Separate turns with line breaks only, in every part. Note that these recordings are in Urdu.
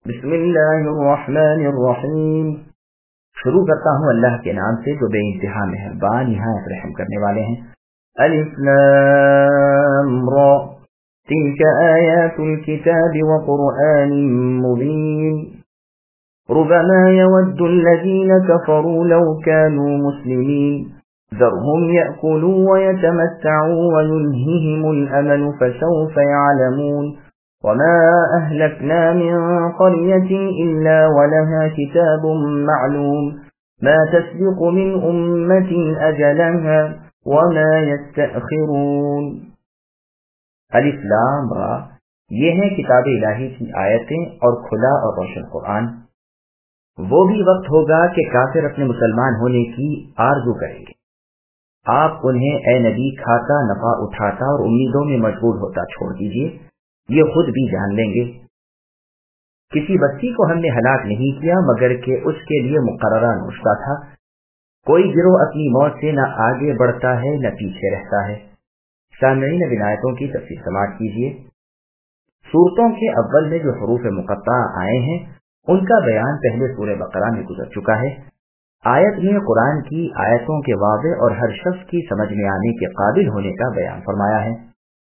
بسم اللہ الرحمن الرحیم۔ شروع کرتا ہوں اللہ کے نام سے جو بے انتہا مہربان نہایت رحم کرنے والے ہیں۔ الف لام را تلک آیات الكتاب وقرآن مبین ربما يود الذين كفروا لو كانوا مسلمين ذرهم يأكلوا ويتمتعوا ويلههم الأمل فسوف يعلمون وما أهلكنا من قرية إلا ولها كتاب معلوم ما تسبق من أمة أجلها وما يستأخرون۔ الف لام را یہ ہیں کتاب الہی کی آیتیں اور کھلا اور روشن قرآن۔ وہ بھی وقت ہوگا کہ کافر اپنے مسلمان ہونے کی آرزو کریں گے، آپ انہیں اے نبی کھاتا نفع اٹھاتا اور امیدوں میں مشغول ہوتا چھوڑ دیجیے، یہ خود بھی جان لیں گے۔ کسی بستی کو ہم نے ہلاک نہیں کیا مگر کہ اس کے لیے مقررہ نوشتہ تھا، کوئی گروہ اپنی موت سے نہ آگے بڑھتا ہے نہ پیچھے رہتا ہے۔ سامعین اب آیتوں کی تفسیر سماعت کیجیے۔ سورتوں کے اول میں جو حروف مقطعہ آئے ہیں ان کا بیان پہلے سورہ بقرہ میں گزر چکا ہے۔ آیت میں قرآن کی آیتوں کے واضح اور ہر شخص کی سمجھ میں آنے کے قابل ہونے کا بیان فرمایا ہے۔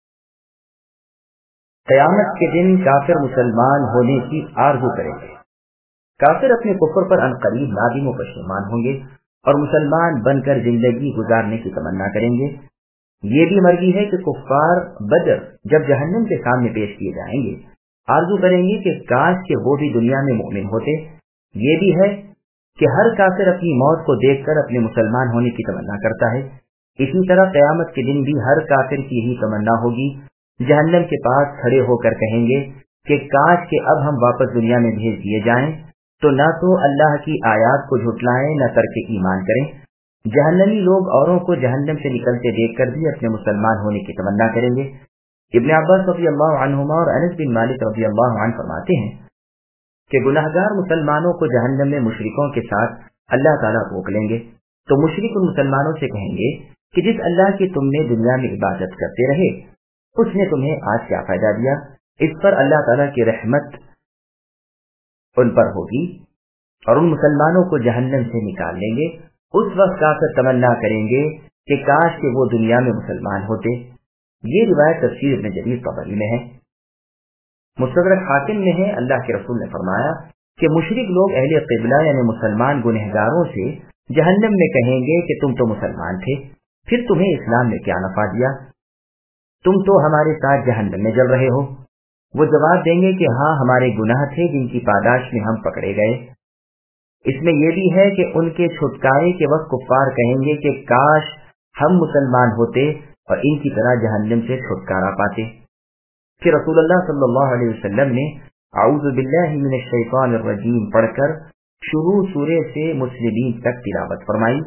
قیامت کے دن کافر مسلمان ہونے کی آرزو کریں گے، کافر اپنے کفر پر عنقریب نادم و پشیمان ہوں گے اور مسلمان بن کر زندگی گزارنے کی تمنا کریں گے۔ یہ بھی مرضی ہے کہ کفار بدر جب جہنم کے سامنے پیش کیے جائیں گے آرزو کریں گے کہ کاش کہ وہ بھی دنیا میں مومن ہوتے۔ یہ بھی ہے کہ ہر کافر اپنی موت کو دیکھ کر اپنے مسلمان ہونے کی تمنا کرتا ہے۔ اسی طرح قیامت کے دن بھی ہر کافر کی یہی تمنا ہوگی، جہنم کے پاس کھڑے ہو کر کہیں گے کہ کاش کہ اب ہم واپس دنیا میں بھیج دیے جائیں تو نہ تو اللہ کی آیات کو جھٹلائیں نہ ترک ایمان کریں۔ جہنمی لوگ اوروں کو جہنم سے نکلتے دیکھ کر بھی اپنے مسلمان ہونے کی تمنا کریں گے۔ ابن عباس رضی اللہ عنہما اور انس بن مالک رضی اللہ عنہ فرماتے ہیں کہ گناہگار مسلمانوں کو جہنم میں مشرکوں کے ساتھ اللہ تعالیٰ روک لیں گے تو مشرک ان مسلمانوں سے کہیں گے کہ جس اللہ کی تم نے دنیا میں عبادت کرتے رہے اس نے تمہیں آج کیا فائدہ دیا۔ اس پر اللہ تعالیٰ کی رحمت ان پر ہوگی اور ان مسلمانوں کو جہنم سے نکال لیں گے۔ اس وقت کافر تمنا کریں گے کہ کاش کہ وہ دنیا میں مسلمان ہوتے۔ یہ روایت تفسیر ابن جریر طبری میں ہے۔ مستدرک حاکم میں ہے، اللہ کے رسول نے فرمایا کہ مشرک لوگ اہل قبلہ یعنی مسلمان گنہگاروں سے جہنم میں کہیں گے کہ تم تو مسلمان تھے، پھر تمہیں اسلام میں کیا نفع دیا، تم تو ہمارے ساتھ جہنم میں جل رہے ہو۔ وہ جواب دیں گے کہ ہاں ہمارے گناہ تھے جن کی پاداش میں ہم پکڑے گئے۔ اس میں یہ بھی ہے کہ ان کے چھٹکارے کے وقت کفار کہیں گے کہ کاش ہم مسلمان ہوتے اور ان کی طرح جہنم سے چھٹکارا پاتے۔ پھر رسول اللہ صلی اللہ علیہ وسلم نے اعوذ باللہ من الشیطان الرجیم پڑھ کر شروع سورے سے مسلمین تک تلاوت فرمائی۔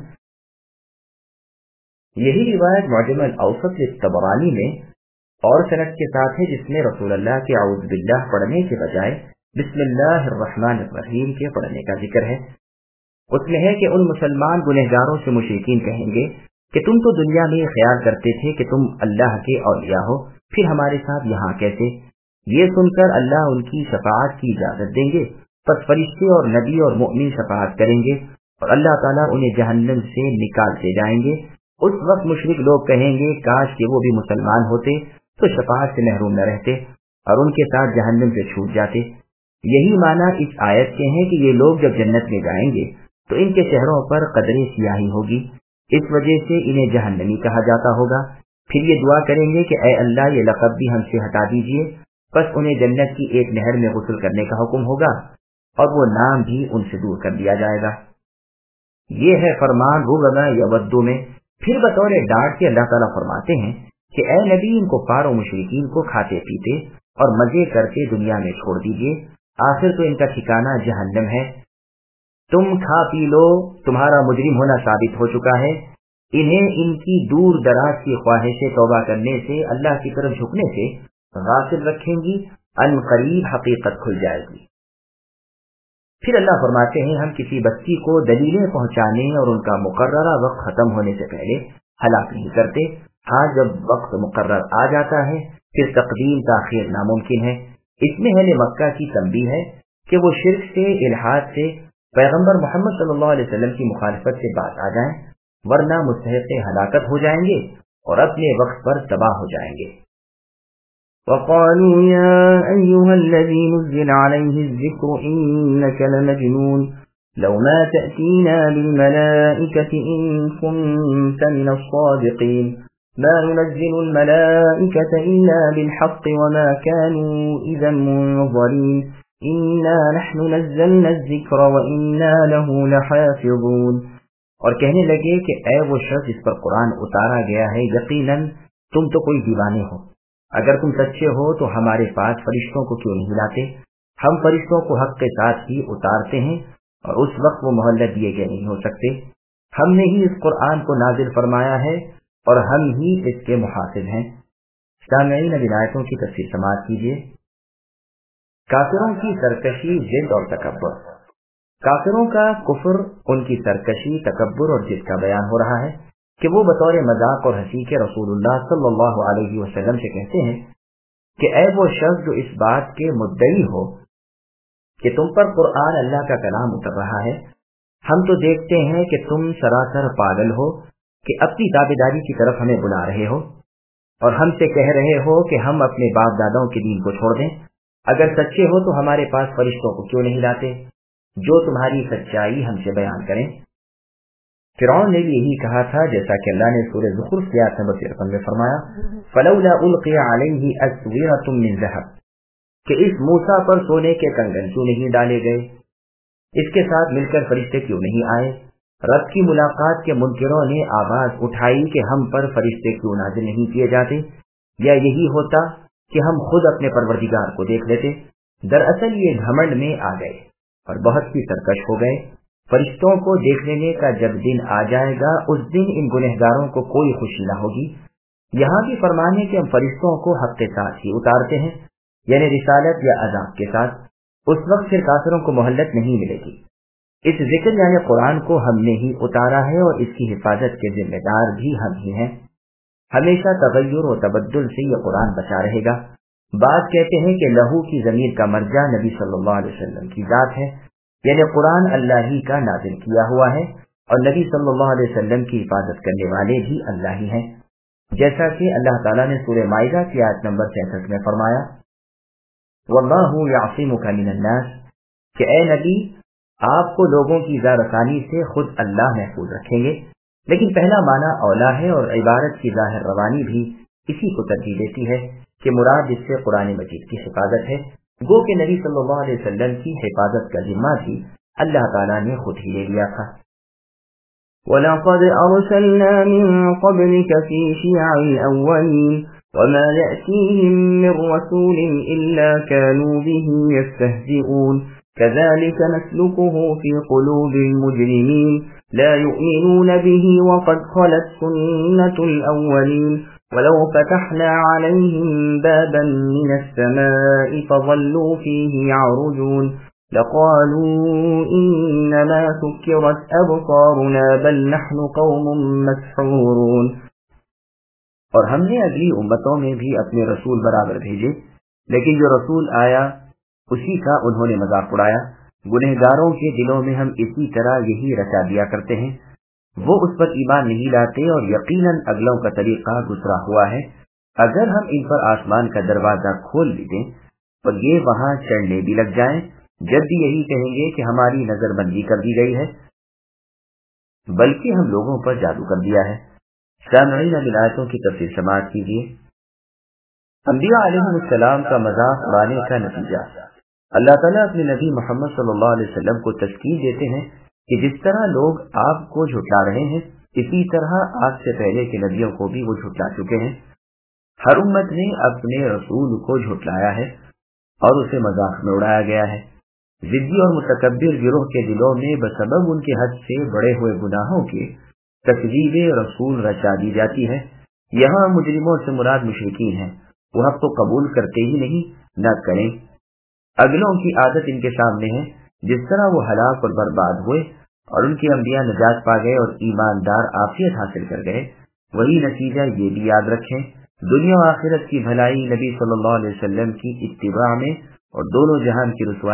یہی روایت معجم الاوسط طبرانی میں اور سند کے ساتھ ہے جس میں رسول اللہ کے اعوذ باللہ پڑھنے کے بجائے بسم اللہ الرحمن الرحیم کے پڑھنے کا ذکر ہے۔ اس میں ہے کہ ان مسلمان گنہگاروں سے مشرکین کہیں گے کہ تم تو دنیا میں خیال کرتے تھے کہ تم اللہ کے اولیاء ہو، پھر ہمارے ساتھ یہاں کیسے؟ یہ سن کر اللہ ان کی شفاعت کی اجازت دیں گے، پس فرشتے اور نبی اور مؤمن شفاعت کریں گے اور اللہ تعالیٰ انہیں جہنم سے نکالتے جائیں گے۔ اس وقت مشرک لوگ کہیں گے کاش کہ وہ بھی مسلمان ہوتے تو شفاعت سے محروم نہ رہتے اور ان کے ساتھ جہنم سے چھوٹ جاتے۔ یہی معنی اس آیت کے ہیں کہ یہ لوگ جب جنت میں جائیں گے تو ان کے چہروں پر قدرے سیاہی ہوگی، اس وجہ سے انہیں جہنمی کہا جاتا ہوگا۔ پھر یہ دعا کریں گے کہ اے اللہ یہ لقب بھی ہم سے ہٹا دیجیے، پس انہیں جنت کی ایک نہر میں غسل کرنے کا حکم ہوگا اور وہ نام بھی ان سے دور کر دیا جائے گا۔ یہ ہے فرمان ربما یود میں۔ پھر بطور ڈانٹ کے اللہ تعالیٰ فرماتے ہیں کہ اے نبی ان کو کفار و مشرکین کو کھاتے پیتے اور مزے کرتے دنیا میں چھوڑ دیجیے، آخر تو ان کا ٹھکانہ جہنم ہے۔ تم کھا پی لو، تمہارا مجرم ہونا ثابت ہو چکا ہے۔ انہیں ان کی دور دراز کی خواہش توبہ کرنے سے اللہ کی طرف جھکنے سے غافل رکھیں گی، ان قریب حقیقت کھل جائے گی۔ پھر اللہ فرماتے ہیں ہم کسی بستی کو دلیلیں پہنچانے اور ان کا مقررہ وقت ختم ہونے سے پہلے ہلاک نہیں کرتے، ہاں جب وقت مقرر آ جاتا ہے پھر تقدیم تاخیر ناممکن ہے۔ اس میں اہل مکہ کی تنبیہ ہے کہ وہ شرک سے، الحاد سے، پیغمبر محمد صلی اللہ علیہ وسلم کی مخالفت سے باز آ جائیں، ورنہ مستحق ہلاکت ہو جائیں گے اور اپنے وقت پر تباہ ہو جائیں گے۔
وقالوا يا أيها الذي نزل عليه الذكر إنك لمجنون لو ما تأتينا بالملائكة إن كنت من الصادقين ما ننزل الملائكة إلا بالحق وما كانوا إذا منظرين إنا نحن نزلنا الذكر وإنا له لحافظون۔
اور کہنے لگے کہ اے وہ شخص جس پر قرآن اتارا گیا ہے، یقیناً تم تو کوئی دیوانے ہو، اگر تم سچے ہو تو ہمارے پاس فرشتوں کو کیوں نہیں لاتے؟ ہم فرشتوں کو حق کے ساتھ ہی اتارتے ہیں اور اس وقت وہ مہلت دیے گئے نہیں ہو سکتے۔ ہم نے ہی اس قرآن کو نازل فرمایا ہے اور ہم ہی اس کے محافظ ہیں۔ سامعین، اب آیتوں کی تفسیر سماعت کیجیے۔ کافروں کی سرکشی، ضد اور تکبر۔ کافروں کا کفر، ان کی سرکشی، تکبر اور ضد کا بیان ہو رہا ہے کہ وہ بطور مذاق اور ہنسی کے رسول اللہ صلی اللہ علیہ وسلم سے کہتے ہیں کہ اے وہ شخص جو اس بات کے مدعی ہو کہ تم پر قرآن اللہ کا کلام اتر رہا ہے، ہم تو دیکھتے ہیں کہ تم سراسر پاگل ہو کہ اپنی تابعداری کی طرف ہمیں بلا رہے ہو اور ہم سے کہہ رہے ہو کہ ہم اپنے باپ داداؤں کے دین کو چھوڑ دیں۔ اگر سچے ہو تو ہمارے پاس فرشتوں کو کیوں نہیں لاتے جو تمہاری سچائی ہم سے بیان کریں۔ فرعون نے بھی یہی کہا تھا، جیسا کہ اللہ نے سورہ زخرف کی آیت نمبر 53 میں فرمایا، فلولا القی علیہ اسورۃ من ذہب، کہ اس موسیٰ پر سونے کے کنگن کیوں نہیں ڈالے گئے، اس کے ساتھ مل کر فرشتے کیوں نہیں آئے۔ رب کی ملاقات کے منکروں نے آواز اٹھائی کہ ہم پر فرشتے کیوں نازل نہیں کیے جاتے، یا یہی ہوتا کہ ہم خود اپنے پروردگار کو دیکھ لیتے۔ دراصل یہ گھمنڈ میں آ گئے اور بہت ہی سرکش ہو گئے۔ فرشتوں کو دیکھ لینے کا جب دن آ جائے گا، اس دن ان گنہگاروں کو کوئی خوشی نہ ہوگی۔ یہاں بھی فرمان ہے کہ ہم فرشتوں کو حق کے ساتھ ہی اتارتے ہیں، یعنی رسالت یا عذاب کے ساتھ۔ اس وقت پھر کافروں کو مہلت نہیں ملے گی۔ اس ذکر یعنی قرآن کو ہم نے ہی اتارا ہے اور اس کی حفاظت کے ذمہ دار بھی ہم ہی ہیں۔ ہمیشہ تغیر و تبدل سے یہ قرآن بچا رہے گا۔ بعض کہتے ہیں کہ لہو کی ضمیر کا مرجع نبی صلی اللہ علیہ وسلم کی ذات ہے، یعنی قرآن اللہ ہی کا نازل کیا ہوا ہے اور نبی صلی اللہ علیہ وسلم کی حفاظت کرنے والے بھی اللہ ہی ہیں، جیسا کہ اللہ تعالیٰ نے سورہ مائدہ کی آیت نمبر 66 میں فرمایا، وَاللَّهُ يَعْصِمُكَ مِنَ النَّاسِ، کہ اے نبی آپ کو لوگوں کی زارثانی سے خود اللہ محفوظ رکھیں گے۔ لیکن پہلا معنی اولا ہے اور عبارت کی ظاہر روانی بھی اسی کو ترجیح دیتی ہے کہ مراد اس سے قرآن مجید کی حفاظت ہے، گو کہ نبی صلی اللہ علیہ وسلم کی حفاظت کا ذمہ بھی اللہ تعالیٰ نے خود ہی لے لیا تھا۔
وَلَقَدْ أَرْسَلْنَا مِن قَبْلِكَ فِي شِيَعِ الْأَوَّلِينَ وَمَا يَأْتِيهِم مِّن رَّسُولٍ إِلَّا كَانُوا بِهِ يَسْتَهْزِئُونَ كَذَلِكَ نَسْلُكُهُ فِي قُلُوبِ الْمُجْرِمِينَ لَا يُؤْمِنُونَ بِهِ وَقَدْ خَلَتْ سُنَّةُ الْأَوَّلِينَ وَلَوْ فَتَحْنَا عَلَيْهِمْ بَابًا مِّنَ السَّمَاءِ فَظَلُّوا فِيهِ يَعْرُجُونَ لَقَالُوا إِنَّمَا سُكِّرَتْ أَبْصَارُنَا بَلْ نَحْنُ قَوْمٌ مَسْحُورُونَ۔
اور ہم نے اگلی امتوں میں بھی اپنے رسول برابر بھیجے، لیکن جو رسول آیا اسی کا انہوں نے مذاق اڑایا۔ گنہگاروں کے دلوں میں ہم اسی طرح یہی رچا دیا کرتے ہیں، وہ اس پر ایمان نہیں لاتے اور یقیناً اگلوں کا طریقہ گزرا ہوا ہے۔ اگر ہم ان پر آسمان کا دروازہ کھول بھی دیں اور یہ وہاں چڑھنے بھی لگ جائیں، جب بھی یہی کہیں گے کہ ہماری نظر بندی کر دی گئی ہے، بلکہ ہم لوگوں پر جادو کر دیا ہے۔ سامعین، اب آیتوں کی تفسیر سماعت کیجیے۔ انبیاء علیہ السلام کا مذاق اڑانے کا نتیجہ، اللہ تعالیٰ اپنے نبی محمد صلی اللہ علیہ وسلم کو تذکیر دیتے ہیں کہ جس طرح لوگ آپ کو جھٹلا رہے ہیں، اسی طرح آپ سے پہلے کے نبیوں کو بھی وہ جھٹلا چکے ہیں۔ ہر امت نے اپنے رسول کو جھٹلایا ہے اور اسے مذاق میں اڑایا گیا ہے۔ ضدی اور متکبر گروہ کے دلوں میں بسبب ان کے حد سے بڑے ہوئے گناہوں کے تکذیب رسول رچا دی جاتی ہے۔ یہاں مجرموں سے مراد مشرکین ہیں، وہ حق تو قبول کرتے ہی نہیں، نہ کریں۔ اگلوں کی عادت ان کے سامنے ہے، جس طرح وہ ہلاک اور برباد ہوئے اور ان کے انبیاء نجات پا گئے اور ایماندار عافیت حاصل کر گئے، وہی نتیجہ یہ بھی یاد رکھیں۔ دنیا و آخرت کی بھلائی نبی صلی اللہ علیہ وسلم کی اتباع میں اور دونوں جہان کی رسوائی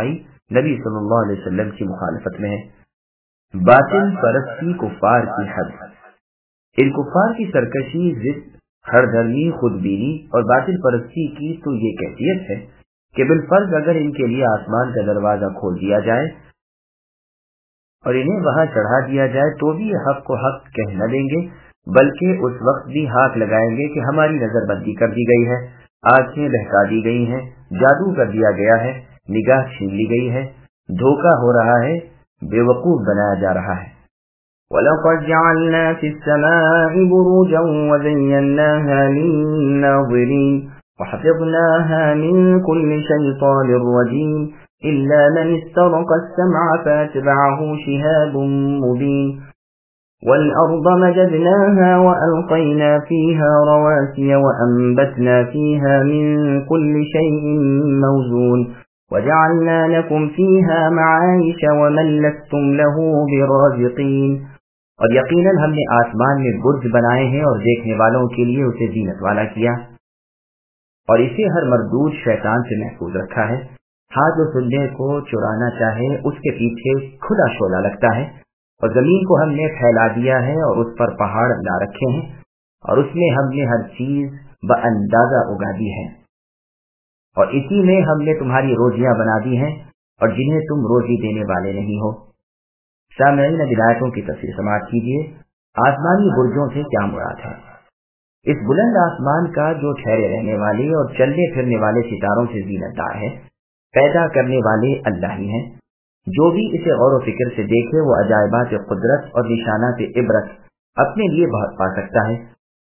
نبی صلی اللہ علیہ وسلم کی مخالفت میں ہے۔ باطل پرستی کفار کی حد، ان کفار کی سرکشی، ضد، ہر دھرمی، خودبینی اور باطل پرستی کی تو یہ کیفیت ہے کہ بالفرض اگر ان کے لیے آسمان کا دروازہ کھول دیا جائے اور انہیں وہاں چڑھا دیا جائے تو بھی حق کو حق کہہ نہ دیں گے، بلکہ اس وقت بھی ہاتھ لگائیں گے کہ ہماری نظر بندی کر دی گئی ہے، آنکھیں بہکا دی گئی ہیں، جادو کر دیا گیا ہے، نگاہ چھین لی گئی ہے، دھوکہ ہو رہا ہے، بے وقوف بنایا جا رہا ہے۔
وَلَقَدْ جَعَلْنَا فِي السَّمَاءِ بُرُوجًا وَزَيَّنَّاهَا لِلنَّاظِرِينَ وَحَفِظْنَاهَا مِنْ كُلِّ شَيْطَانٍ رَجِيمٍ إِلَّا مَنِ اسْتَرَقَ السَّمْعَ فَأَتْبَعَهُ شِهَابٌ مُبِينٌ وَالْأَرْضَ مَدَدْنَاهَا وَأَلْقَيْنَا فِيهَا رَوَاسِيَ وَأَنبَتْنَا فِيهَا مِنْ كُلِّ شَيْءٍ مَوْزُونٍ وَجَعَلْنَا لَكُمْ فِيهَا مَعَايِشَ وَمَن لَّسْتُمْ لَهُ بِرَازِقِينَ،
اور یقیناً ہم نے آسمان میں برج بنائے ہیں اور دیکھنے والوں کے لیے اسے زینت والا کیا، اور اسے ہر مردود شیطان سے محفوظ رکھا ہے۔ ہاں جو سننے کو چرانا چاہے اس کے پیچھے کھلا شعلہ لگتا ہے، اور زمین کو ہم نے پھیلا دیا ہے اور اس پر پہاڑ لا رکھے ہیں، اور اس میں ہم نے ہر چیز باندازہ اگا دی ہے، اور اسی میں ہم نے تمہاری روزیاں بنا دی ہیں اور جنہیں تم روزی دینے والے نہیں ہو۔ سامعین، ہدایتوں کی تفسیر سماعت کیجیے۔ آسمانی برجوں سے کیا مراد ہے؟ اس بلند آسمان کا جو ٹھہرے رہنے والے اور چلنے پھرنے والے ستاروں سے زینت دار ہے، پیدا کرنے والے اللہ ہی ہیں۔ جو بھی اسے غور و فکر سے دیکھے وہ عجائبات قدرت اور نشانات عبرت اپنے لیے بہت پا سکتا ہے۔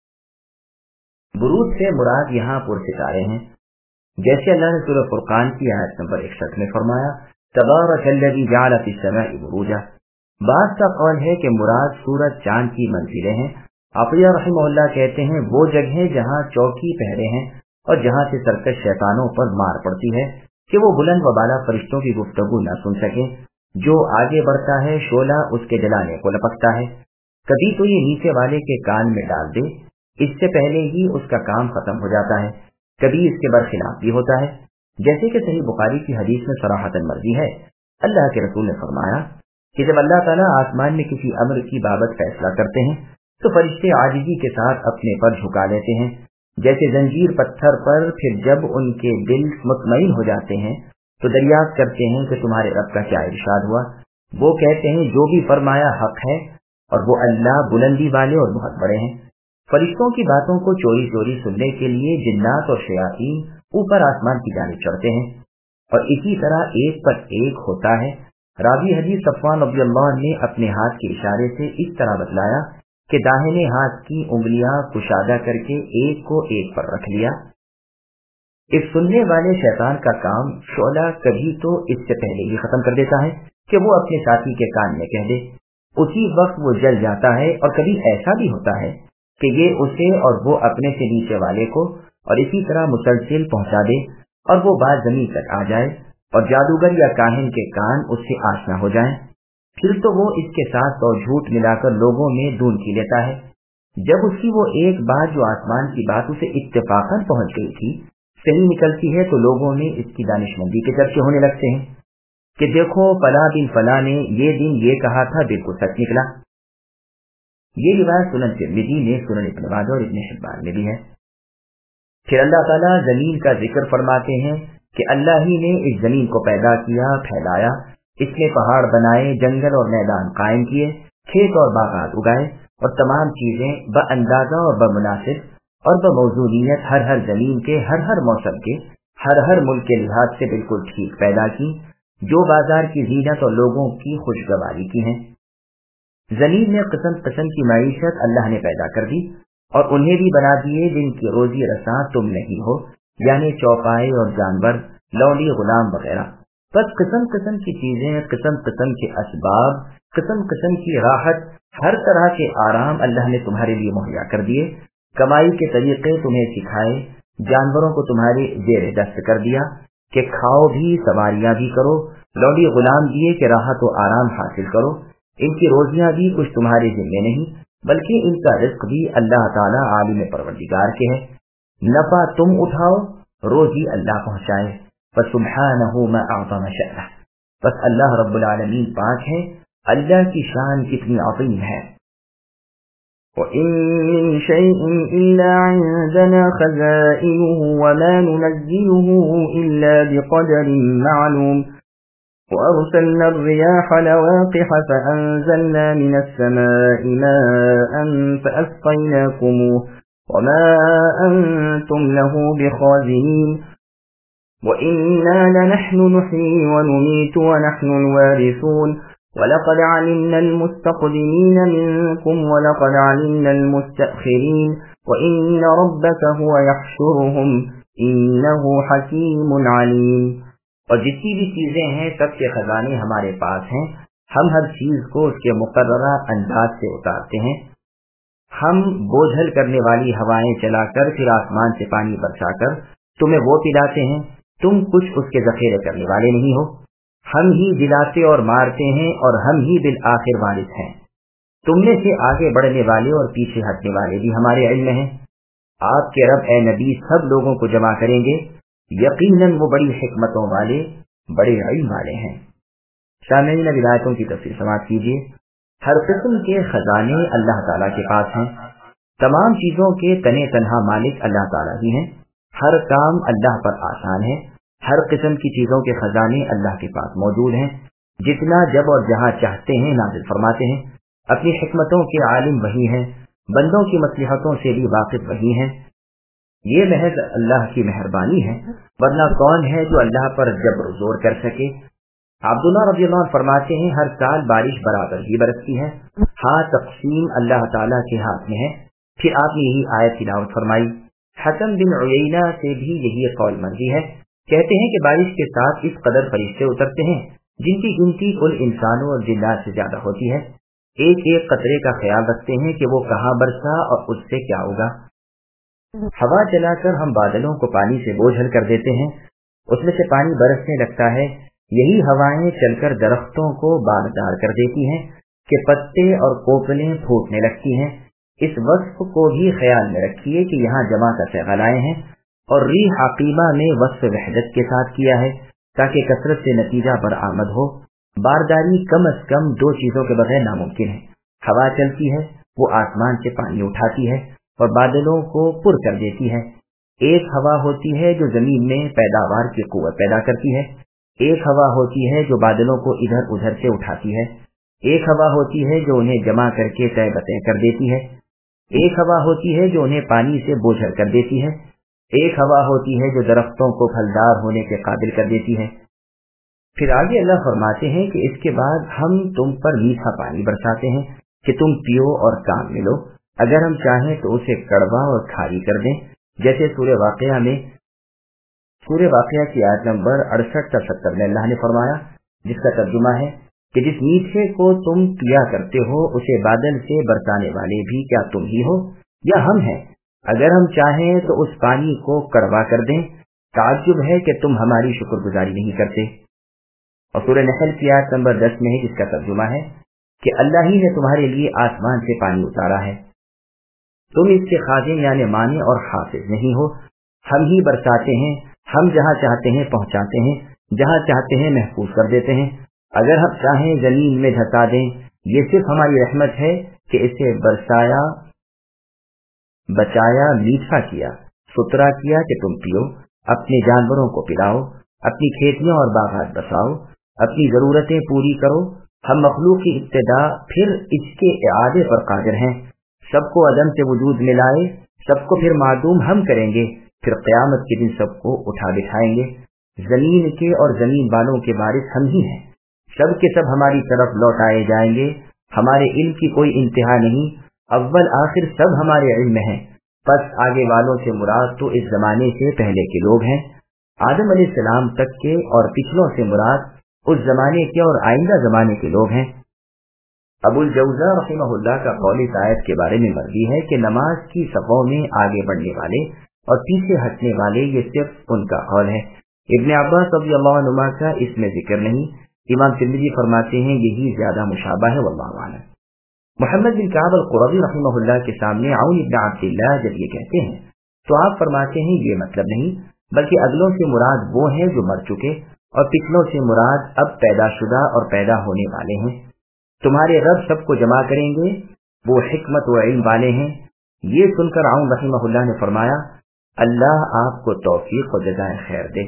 بروج سے مراد یہاں پر ستارے ہیں، جیسے اللہ نے سورہ فرقان کی آیت نمبر 61 میں فرمایا، تبارک الذی جعل فی السماء بروجا۔ بعض کا قول ہے کہ مراد سورج چاند کی منزلیں ہیں۔ عطیہ رحمہ اللہ کہتے ہیں وہ جگہیں جہاں چوکی پہرے ہیں اور جہاں سے سرکش شیطانوں پر مار پڑتی ہے کہ وہ بلند و بالا فرشتوں کی گفتگو نہ سن سکیں۔ جو آگے بڑھتا ہے شعلہ اس کے جلانے کو لپکتا ہے، کبھی تو یہ نیچے والے کے کان میں ڈال دے، اس سے پہلے ہی اس کا کام ختم ہو جاتا ہے، کبھی اس کے برخلاف بھی ہوتا ہے، جیسے کہ صحیح بخاری کی حدیث میں صراحتاً مرضی ہے۔ اللہ کے رسول نے فرمایا کہ جب اللہ تعالیٰ آسمان میں کسی امر کی بابت فیصلہ کرتے ہیں تو فرشتے عاجزی کے ساتھ اپنے پر جھکا لیتے ہیں، جیسے زنجیر پتھر پر۔ پھر جب ان کے دل مطمئن ہو جاتے ہیں تو دریافت کرتے ہیں کہ تمہارے رب کا کیا ارشاد ہوا۔ وہ کہتے ہیں جو بھی فرمایا حق ہے، اور وہ اللہ بلندی والے اور بہت بڑے ہیں۔ فرشتوں کی باتوں کو چوری چوری سننے کے لیے جنات اور شیاطین اوپر آسمان کی جانب چڑھتے ہیں، اور اسی طرح ایک پر ایک ہوتا ہے۔ راوی حدیث صفوان رضی اللہ عنہ نے اپنے ہاتھ کے اشارے سے اس طرح بتلایا کہ داہنے ہاتھ کی انگلیاں کشادہ کر کے ایک کو ایک پر رکھ لیا۔ اس سننے والے شیطان کا کام شعلہ کبھی تو اس سے پہلے ہی ختم کر دیتا ہے کہ وہ اپنے ساتھی کے کان میں کہہ دے، اسی وقت وہ جل جاتا ہے، اور کبھی ایسا بھی ہوتا ہے کہ یہ اسے اور وہ اپنے سے نیچے والے کو اور اسی طرح مسلسل پہنچا دے، اور وہ بات زمین تک آ جائے اور جادوگر یا کاہن کے کان اس سے آشنا ہو جائیں۔ پھر تو وہ اس کے ساتھ سو جھوٹ ملا کر لوگوں میں دون کی لیتا ہے۔ جب اس کی وہ ایک بات جو آسمان کی بات اسے اتفاقاً پہنچ گئی تھی صحیح نکلتی ہے تو لوگوں میں اس کی دانشمندی کے چرچے ہونے لگتے ہیں کہ دیکھو فلاں دن فلاں نے یہ دن یہ کہا تھا، بالکل سچ نکلا۔ یہ روایت سنن ترمذی میں، سنن ابن ماجہ اور ابن حبان میں بھی ہے۔ پھر اللہ تعالیٰ زمین کا ذکر فرماتے ہیں کہ اللہ ہی نے اس زمین کو پیدا کیا، پھیلایا، اس میں پہاڑ بنائے، جنگل اور میدان قائم کیے، کھیت اور باغات اگائے، اور تمام چیزیں باندازہ اور بمناسب اور بموزونیت ہر زمین کے ہر موسم کے ہر ملک کے لحاظ سے بالکل ٹھیک پیدا کی، جو بازار کی زینت اور لوگوں کی خوشگواری کی ہیں۔ زمین میں قسم قسم کی معیشت اللہ نے پیدا کر دی، اور انہیں بھی بنا دیے جن کی روزی رساں تم نہیں ہو، یعنی چوپائے اور جانور، لونڈی، غلام وغیرہ۔ بس قسم قسم کی چیزیں، قسم قسم کے اسباب، قسم قسم کی راحت، ہر طرح کے آرام اللہ نے تمہارے لیے مہیا کر دیے، کمائی کے طریقے تمہیں سکھائے، جانوروں کو تمہارے زیر دست کر دیا کہ کھاؤ بھی، سواریاں بھی کرو، لونڈی غلام دیے کہ راحت و آرام حاصل کرو۔ ان کی روزیاں بھی کچھ تمہارے ذمے نہیں، بلکہ ان کا رزق بھی اللہ تعالیٰ عالم پروردگار کے ہے۔ نفع تم اٹھاؤ، روزی اللہ پہنچائے، فسبحانہ ما اعظم شأنہ۔ بس اللہ رب العالمین پاک ہے، اللہ کی شان کتنی عظیم ہے۔
وَإِن مِّن شَيْءٍ إِلَّا عِندَنَا خَزَائِنُهُ وَمَا نُنَزِّلُهُ إِلَّا بِقَدَرٍ مَّعْلُومٍ وَأَرْسَلْنَا الرِّيَاحَ لَوَاقِحَ فَأَنزَلْنَا مِنَ السَّمَاءِ مَاءً فَأَسْقَيْنَاكُمُوهُ وَمَا أَنتُمْ لَهُ بِخَازِنِينَ وَإِنَّا لَنَحْنُ نُحْيِي وَنُمِيتُ وَنَحْنُ الْوَارِثُونَ وَلَقَدْ عَلِمْنَا الْمُسْتَقْدِمِينَ مِنكُمْ وَلَقَدْ عَلِمْنَا الْمُسْتَأْخِرِينَ وَإِنَّ رَبَّكَ هُوَ يَحْشُرُهُمْ إِنَّهُ حَكِيمٌ عَلِيمٌ۔
اور جتنی بھی چیزیں ہیں سب کے خزانے ہمارے پاس ہیں، ہم ہر چیز کو اس کے مقررہ انداز سے اتارتے ہیں۔ ہم بوجھل کرنے والی ہوائیں چلا کر پھر آسمان سے پانی برسا کر تمہیں وہ پلاتے ہیں، تم کچھ اس کے ذخیرے کرنے والے نہیں ہو۔ ہم ہی دلاتے اور مارتے ہیں اور ہم ہی بالآخر وارث ہیں۔ تم میں سے آگے بڑھنے والے اور پیچھے ہٹنے والے بھی ہمارے علم ہیں۔ آپ کے رب اے نبی سب لوگوں کو جمع کریں گے، یقیناً وہ بڑی حکمتوں والے بڑے علم والے ہیں۔ سامعین روایتوں کی تفسیر سماعت کیجیے۔ ہر قسم کے خزانے اللہ تعالیٰ کے پاس ہیں، تمام چیزوں کے تنے تنہا مالک اللہ تعالیٰ ہی ہیں، ہر کام اللہ پر آسان ہے، ہر قسم کی چیزوں کے خزانے اللہ کے پاس موجود ہیں، جتنا جب اور جہاں چاہتے ہیں نازل فرماتے ہیں۔ اپنی حکمتوں کے عالم وہی ہیں، بندوں کی مصلحتوں سے بھی واقف وہی ہیں۔ یہ محض اللہ کی مہربانی ہے، ورنہ کون ہے جو اللہ پر جبر و زور کر سکے۔ عبداللہ رضی اللہ عنہ فرماتے ہیں ہر سال بارش برابر ہی برستی ہے، ہاں تقسیم اللہ تعالیٰ کے ہاتھ میں ہے۔ پھر آپ نے یہی آیت تلاوت فرمائی۔ حکم بن عیینہ سے بھی یہی قول مروی ہے، کہتے ہیں کہ بارش کے ساتھ اس قدر فرشتے اترتے ہیں جن کی گنتی کل انسانوں اور جنات سے زیادہ ہوتی ہے، ایک ایک قطرے کا خیال رکھتے ہیں کہ وہ کہاں برسا اور اس سے کیا ہوگا۔ ہوا چلا کر ہم بادلوں کو پانی سے بوجھل کر دیتے ہیں، اس میں سے پانی برسنے لگتا ہے۔ یہی ہوائیں چل کر درختوں کو باردار کر دیتی ہیں کہ پتے اور کوپلیں پھوٹنے لگتی ہیں۔ اس وصف کو بھی خیال میں رکھیے کہ یہاں جمع کا صیغہ لائے ہیں اور ریح عقیمہ میں وصف وحدت کے ساتھ کیا ہے تاکہ کثرت سے نتیجہ برآمد ہو۔ بارداری کم از کم دو چیزوں کے بغیر ناممکن ہے۔ ہوا چلتی ہے، وہ آسمان سے پانی اٹھاتی ہے اور بادلوں کو پر کر دیتی ہے۔ ایک ہوا ہوتی ہے جو زمین میں پیداوار کی قوت پیدا کرتی ہے، ایک ہوا ہوتی ہے جو بادلوں کو ادھر ادھر سے اٹھاتی ہے، ایک ہوا ہوتی ہے جو انہیں جمع کر کے طے بتیں کر دیتی ہے، ایک ہوا ہوتی ہے جو انہیں پانی سے بوجھل کر دیتی ہے، ایک ہوا ہوتی ہے جو درختوں کو پھلدار ہونے کے قابل کر دیتی ہے۔ پھر آگے اللہ فرماتے ہیں کہ اس کے بعد ہم تم پر میٹھا پانی برساتے ہیں کہ تم پیو اور کام میں لو، اگر ہم چاہیں تو اسے کڑوا اور کھاری کر دیں، جیسے سورہ واقعہ کی آیت نمبر 68 تا 70 میں اللہ نے فرمایا، جس کا ترجمہ ہے کہ جس میٹھے کو تم پیا کرتے ہو اسے بادل سے برسانے والے بھی کیا تم ہی ہو یا ہم ہیں؟ اگر ہم چاہیں تو اس پانی کو کڑوا کر دیں، تعجب ہے کہ تم ہماری شکر گزاری نہیں کرتے۔ اور سورہ نحل کی آیت نمبر 10 میں ہے جس کا ترجمہ ہے کہ اللہ ہی نے تمہارے لیے آسمان سے پانی اتارا ہے، تم اس کے خازن یعنی مانع اور حافظ نہیں ہو، ہم ہی برساتے ہیں، ہم جہاں چاہتے ہیں پہنچاتے ہیں، جہاں چاہتے ہیں محفوظ کر دیتے ہیں، اگر ہم چاہیں زمین میں دھسا دیں، یہ صرف ہماری رحمت ہے کہ اسے برسایا، بچایا، میٹھا کیا، ستھرا کیا کہ تم پیو، اپنے جانوروں کو پلاؤ، اپنی کھیتیاں اور باغات بساؤ، اپنی ضرورتیں پوری کرو۔ ہم مخلوق کی ابتدا پھر اس کے اعادے پر قادر ہیں، سب کو عدم سے وجود میں لائے، سب کو پھر معدوم ہم کریں گے، پھر قیامت کے دن سب کو اٹھا بٹھائیں گے۔ زمین کے اور زمین والوں کے وارث ہم ہی ہیں، سب کے سب ہماری طرف لوٹائے جائیں گے، ہمارے علم کی کوئی انتہا نہیں، اول آخر سب ہمارے علم میں ہیں۔ پس آگے والوں سے مراد تو اس زمانے سے پہلے کے لوگ ہیں، آدم علیہ السلام تک کے، اور پچھلوں سے مراد اس زمانے کے اور آئندہ زمانے کے لوگ ہیں۔ ابو الجوزا رحمہ اللہ کا قول اس آیت کے بارے میں مروی ہے کہ نماز کی صفوں میں آگے بڑھنے والے اور پیچھے ہٹنے والے یہ صرف ان کا قول ہے۔ ابن عباس رضی اللہ عنہما کا اس میں ذکر نہیں۔ امام ترمذی فرماتے ہیں یہی زیادہ مشابہ ہے، واللہ اعلم۔ محمد بن کعب القرظی رحمہ اللہ کے سامنے عون ابن عبداللہ جب یہ کہتے ہیں تو آپ فرماتے ہیں یہ مطلب نہیں، بلکہ اگلوں سے مراد وہ ہیں جو مر چکے اور پچھلوں سے مراد اب پیدا شدہ اور پیدا ہونے والے ہیں۔ تمہارے رب سب کو جمع کریں گے، وہ حکمت و علم والے ہیں۔ یہ سن کر عون رحمہ اللہ نے فرمایا، اللہ آپ کو توفیق و جزائے خیر دے۔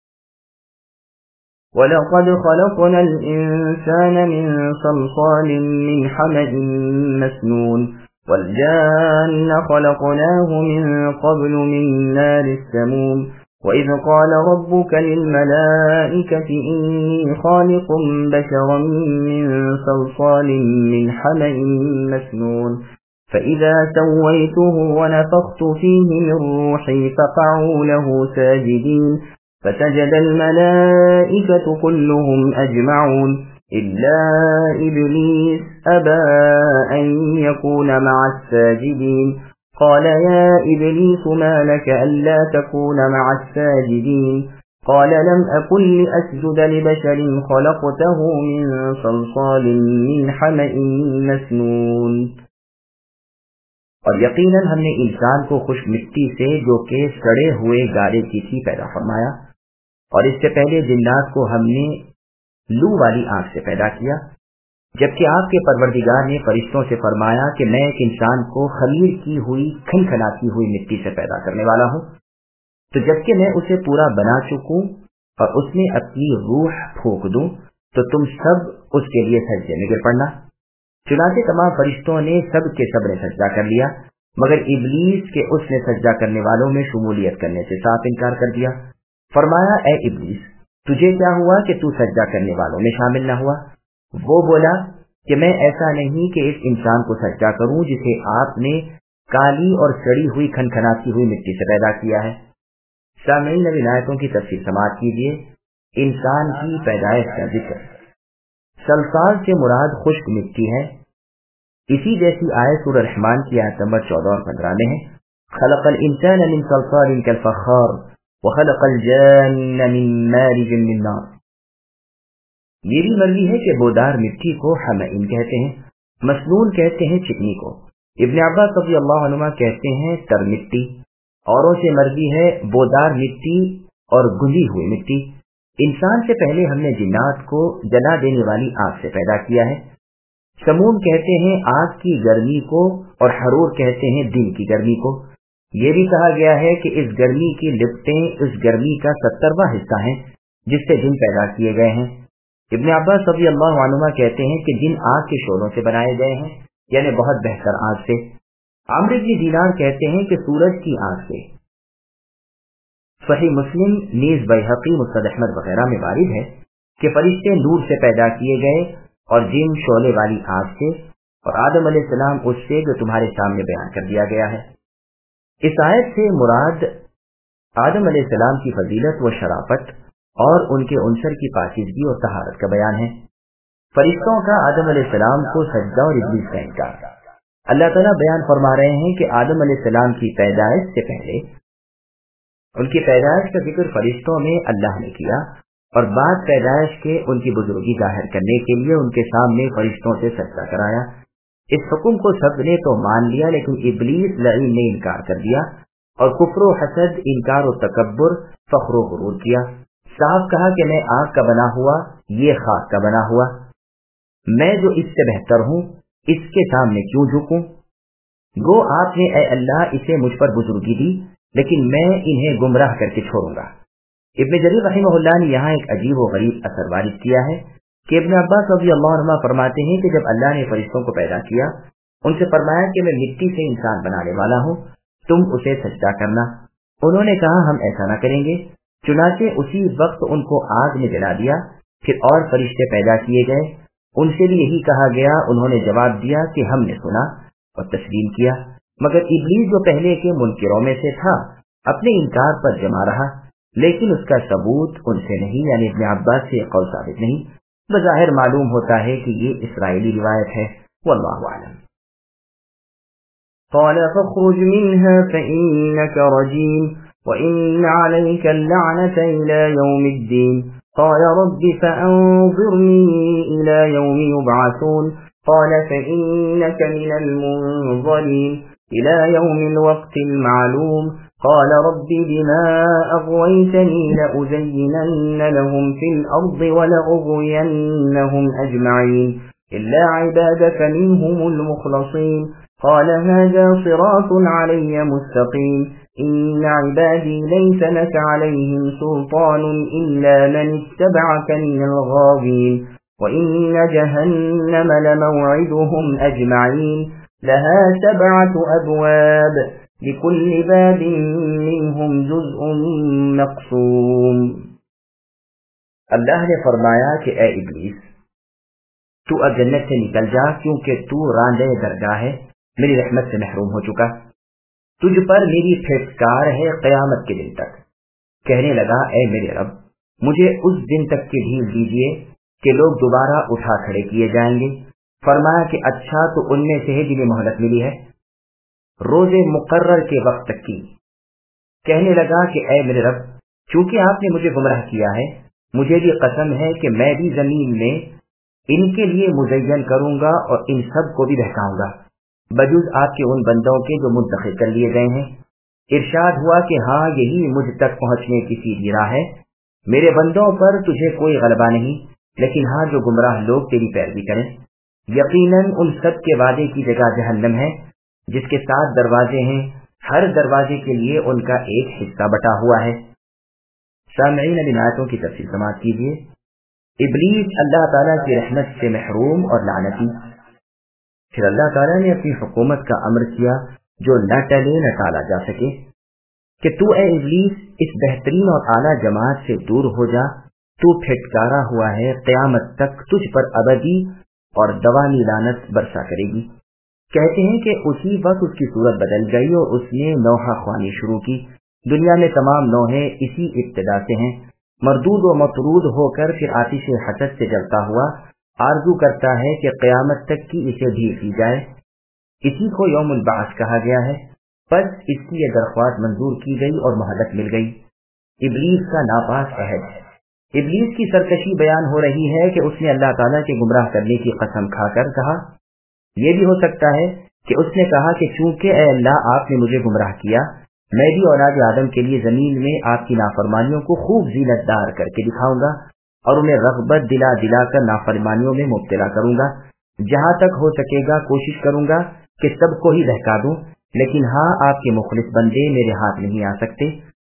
وَلَقَدْ خَلَقْنَا الْإِنسَانَ مِنْ صَلْصَالٍ مِّنْ حَمَإٍ مَّسْنُونٍ وَالْجَانَّ خَلَقْنَاهُ مِنْ قَبْلُ مِنْ نَارِ السَّمُومِ وَإِذْ قَالَ رَبُّكَ لِلْمَلَائِكَةِ إِنِّي خَالِقٌ بَشَرًا مِّنْ صَلْصَالٍ مِّنْ حَمَإٍ مَّسْنُونٍ فَإِذَا سَوَّيْتُهُ وَنَفَخْتُ فِيهِ مِنْ رُوحِي فَقَعُوا لَهُ سَاجِدِينَ فسجد الملائكة كلهم أجمعون إلا إبليس أبى أن يكون مع الساجدين قال يا إبليس ما لك ألا تكون مع الساجدين قال لم أكن لأسجد لبشر خلقته من صلصال من حمأ مسنون۔
اور یقیناً ہم نے انسان کو خشک مٹی سے جو کہ سڑے ہوئے گارے کی تھی پیدا فرمایا، اور اس سے پہلے جنات کو ہم نے لو والی آنکھ سے پیدا کیا، جبکہ آپ کے پروردگار نے فرشتوں سے فرمایا کہ میں ایک انسان کو خمیر کی ہوئی کھنکھناتی ہوئی مٹی سے پیدا کرنے والا ہوں، تو جبکہ میں اسے پورا بنا چکوں اور اس میں اپنی روح پھونک دوں تو تم سب اس کے لیے سجدے میں گر پڑنا۔ چنانچہ تمام فرشتوں نے سب کے سب نے سجدہ کر لیا، مگر ابلیس کے اس نے سجدہ کرنے والوں میں شمولیت کرنے سے صاف انکار کر دیا۔ فرمایا اے ابلیس، تجھے کیا ہوا کہ تو سجدہ کرنے والوں میں شامل نہ ہوا؟ وہ بولا کہ میں ایسا نہیں کہ اس انسان کو سجدہ کروں جسے آپ نے کالی اور سڑی ہوئی کھنکھناتی ہوئی مٹی سے پیدا کیا ہے۔ سامعین، نبی آیتوں کی تفسیر سماعت کیجیے۔ انسان کی پیدائش کا ذکر۔ سلسال سے مراد خشک مٹی ہے۔ اسی جیسی آیت سورہ رحمان کی آیت نمبر 14 اور 15 میں ہے، خلق الانسان من صلصال كالفخار وخلق الجان من مارج من نار۔ میری مرضی ہے کہ بودار مٹی کو حمئین کہتے ہیں، مسنون کہتے ہیں چکنی کو۔ ابن عباس رضی اللہ عنہما کہتے ہیں تر مٹی۔ اوروں سے مرضی ہے بودار مٹی اور گندی ہوئی مٹی۔ انسان سے پہلے ہم نے جنات کو جلا دینے والی آگ سے پیدا کیا ہے۔ سموم کہتے ہیں آگ کی گرمی کو اور حرور کہتے ہیں دن کی گرمی کو۔ یہ بھی کہا گیا ہے کہ اس گرمی کی لپٹیں اس گرمی کا 70واں حصہ ہیں جس سے جن پیدا کیے گئے ہیں۔ ابن عباس رضی اللہ عنہما کہتے ہیں کہ جن آگ کے شعلوں سے بنائے گئے ہیں، یعنی بہت بہتر آگ سے۔ عمرو بن دینار کہتے ہیں کہ سورج کی آگ سے۔ صحیح مسلم نیز بیہقی مسند احمد وغیرہ میں وارد ہے کہ فرشتے نور سے پیدا کیے گئے اور جن شعلے والی آگ سے، اور آدم علیہ السلام اس سے جو تمہارے سامنے بیان کر دیا گیا ہے۔ اس آیت سے مراد آدم علیہ السلام کی فضیلت و شرافت اور ان کے عنصر کی پاکیزگی اور طہارت کا بیان ہے۔ فرشتوں کا آدم علیہ السلام کو سجدہ اور ابلیس کا انکار۔ اللہ تعالیٰ بیان فرما رہے ہیں کہ آدم علیہ السلام کی پیدائش سے پہلے ان کی پیدائش کا ذکر فرشتوں میں اللہ نے کیا، اور بعد پیدائش کے ان کی بزرگی ظاہر کرنے کے لیے ان کے سامنے فرشتوں سے سجدہ کرایا۔ اس حکم کو سب نے تو مان لیا، لیکن ابلیس لعین نے انکار کر دیا اور کفر و حسد، انکار و تکبر، فخر و غرور کیا۔ صاف کہا کہ میں آگ کا بنا ہوا، یہ خاک کا بنا ہوا، میں جو اس سے بہتر ہوں اس کے سامنے کیوں جھکوں؟ گو آپ نے اے اللہ اسے مجھ پر بزرگی دی، لیکن میں انہیں گمراہ کر کے چھوڑوں گا۔ ابن جریر رحمہ اللہ نے یہاں ایک عجیب و غریب اثر وارد کیا ہے کہ ابن عباس رضی اللہ عنہ فرماتے ہیں کہ جب اللہ نے فرشتوں کو پیدا کیا، ان سے فرمایا کہ میں مٹی سے انسان بنانے والا ہوں، تم اسے سجدہ کرنا۔ انہوں نے کہا ہم ایسا نہ کریں گے، چنانچہ اسی وقت ان کو آگ میں جلا دیا۔ پھر اور فرشتے پیدا کیے گئے، ان سے بھی یہی کہا گیا، انہوں نے جواب دیا کہ ہم نے سنا اور تسلیم کیا، مگر ابلیس جو پہلے کے منکروں میں سے تھا اپنے انکار پر جمع رہا، لیکن اس کا ثبوت ان سے نہیں، یعنی ابن عباس سے قول ثابت نہیں۔ بظاہر معلوم ہوتا ہے کہ یہ اسرائیلی روایت ہے، واللہ اعلم۔
قال فاخرج منها فإنك رجيم وإن عليك اللعنة إلى يوم الدين قال رب فأنظرني إلى يوم يبعثون قال فإنك من المنظرين إلى يوم الوقت المعلوم قال رب بما أغويتني لأزينن لهم في الأرض ولأغوينهم أجمعين إلا عبادك منهم المخلصين قال هذا صراط علي مستقيم إن عبادي ليس لك عليهم سلطان إلا من اتبعك من الغاوين وإن جهنم لموعدهم أجمعين لها 7 أبواب لكل باب منهم جزء مقسوم.
اللہ نے فرمایا کہ اے ابلیس، تو اب جنت سے نکل جا، کیونکہ تو راندے درگاہ ہے، میری رحمت سے محروم ہو چکا، تجھ پر میری پھٹکار ہے قیامت کے دن تک۔ کہنے لگا اے میرے رب، مجھے اس دن تک کی ڈھیل دیجیے کہ لوگ دوبارہ اٹھا کھڑے کیے جائیں گے۔ فرمایا کہ اچھا، تو ان میں سے ہے جنہیں مہلت ملی ہے روز مقرر کے وقت تک کی۔ کہنے لگا کہ اے میرے رب، چونکہ آپ نے مجھے گمراہ کیا ہے، مجھے بھی قسم ہے کہ میں بھی زمین میں ان کے لیے مزین کروں گا اور ان سب کو بھی بہکاؤں گا، بجز آپ کے ان بندوں کے جو منتخب کر لیے گئے ہیں۔ ارشاد ہوا کہ ہاں، یہی مجھ تک پہنچنے کی سیدھی راہ ہے، میرے بندوں پر تجھے کوئی غلبہ نہیں، لیکن ہاں جو گمراہ لوگ تیری پیروی کریں۔ یقیناً ان سب کے وعدے کی جگہ جہنم ہے، جس کے 7 دروازے ہیں، ہر دروازے کے لیے ان کا ایک حصہ بٹا ہوا ہے۔ سامعین، اب آیتوں کی تفصیل سماعت کیجیے۔ ابلیس اللہ تعالیٰ کی رحمت سے محروم اور لعنتی، پھر اللہ تعالیٰ نے اپنی حکومت کا امر کیا جو نہ ٹلے نہ ٹالا جا سکے کہ تو اے ابلیس اس بہترین اور اعلیٰ جماعت سے دور ہو جا، تو پھٹکارا ہوا ہے، قیامت تک تجھ پر ابدی اور دوامی لعنت برسا کرے گی۔ کہتے ہیں کہ اسی وقت اس کی صورت بدل گئی اور اس نے نوحہ خوانی شروع کی۔ دنیا میں تمام نوحے اسی ابتدا سے ہیں۔ مردود و مطرود ہو کر پھر آتش حسد سے جلتا ہوا آرزو کرتا ہے کہ قیامت تک کی اسے ڈھیل دی جائے۔ اسی کو یوم البعث کہا گیا ہے۔ پس اس کی یہ درخواست منظور کی گئی اور مہلت مل گئی۔ ابلیس کا ناپاک عہد۔ ابلیس کی سرکشی بیان ہو رہی ہے کہ اس نے اللہ تعالیٰ کے گمراہ کرنے کی قسم کھا کر کہا، یہ بھی ہو سکتا ہے کہ اس نے کہا کہ چونکہ اے اللہ آپ نے مجھے گمراہ کیا، میں بھی اولاد آدم کے لیے زمین میں آپ کی نافرمانیوں کو خوب زینت دار کر کے دکھاؤں گا اور انہیں رغبت دلا دلا کر نافرمانیوں میں مبتلا کروں گا۔ جہاں تک ہو سکے گا کوشش کروں گا کہ سب کو ہی بہکا دوں، لیکن ہاں آپ کے مخلص بندے میرے ہاتھ نہیں آ سکتے۔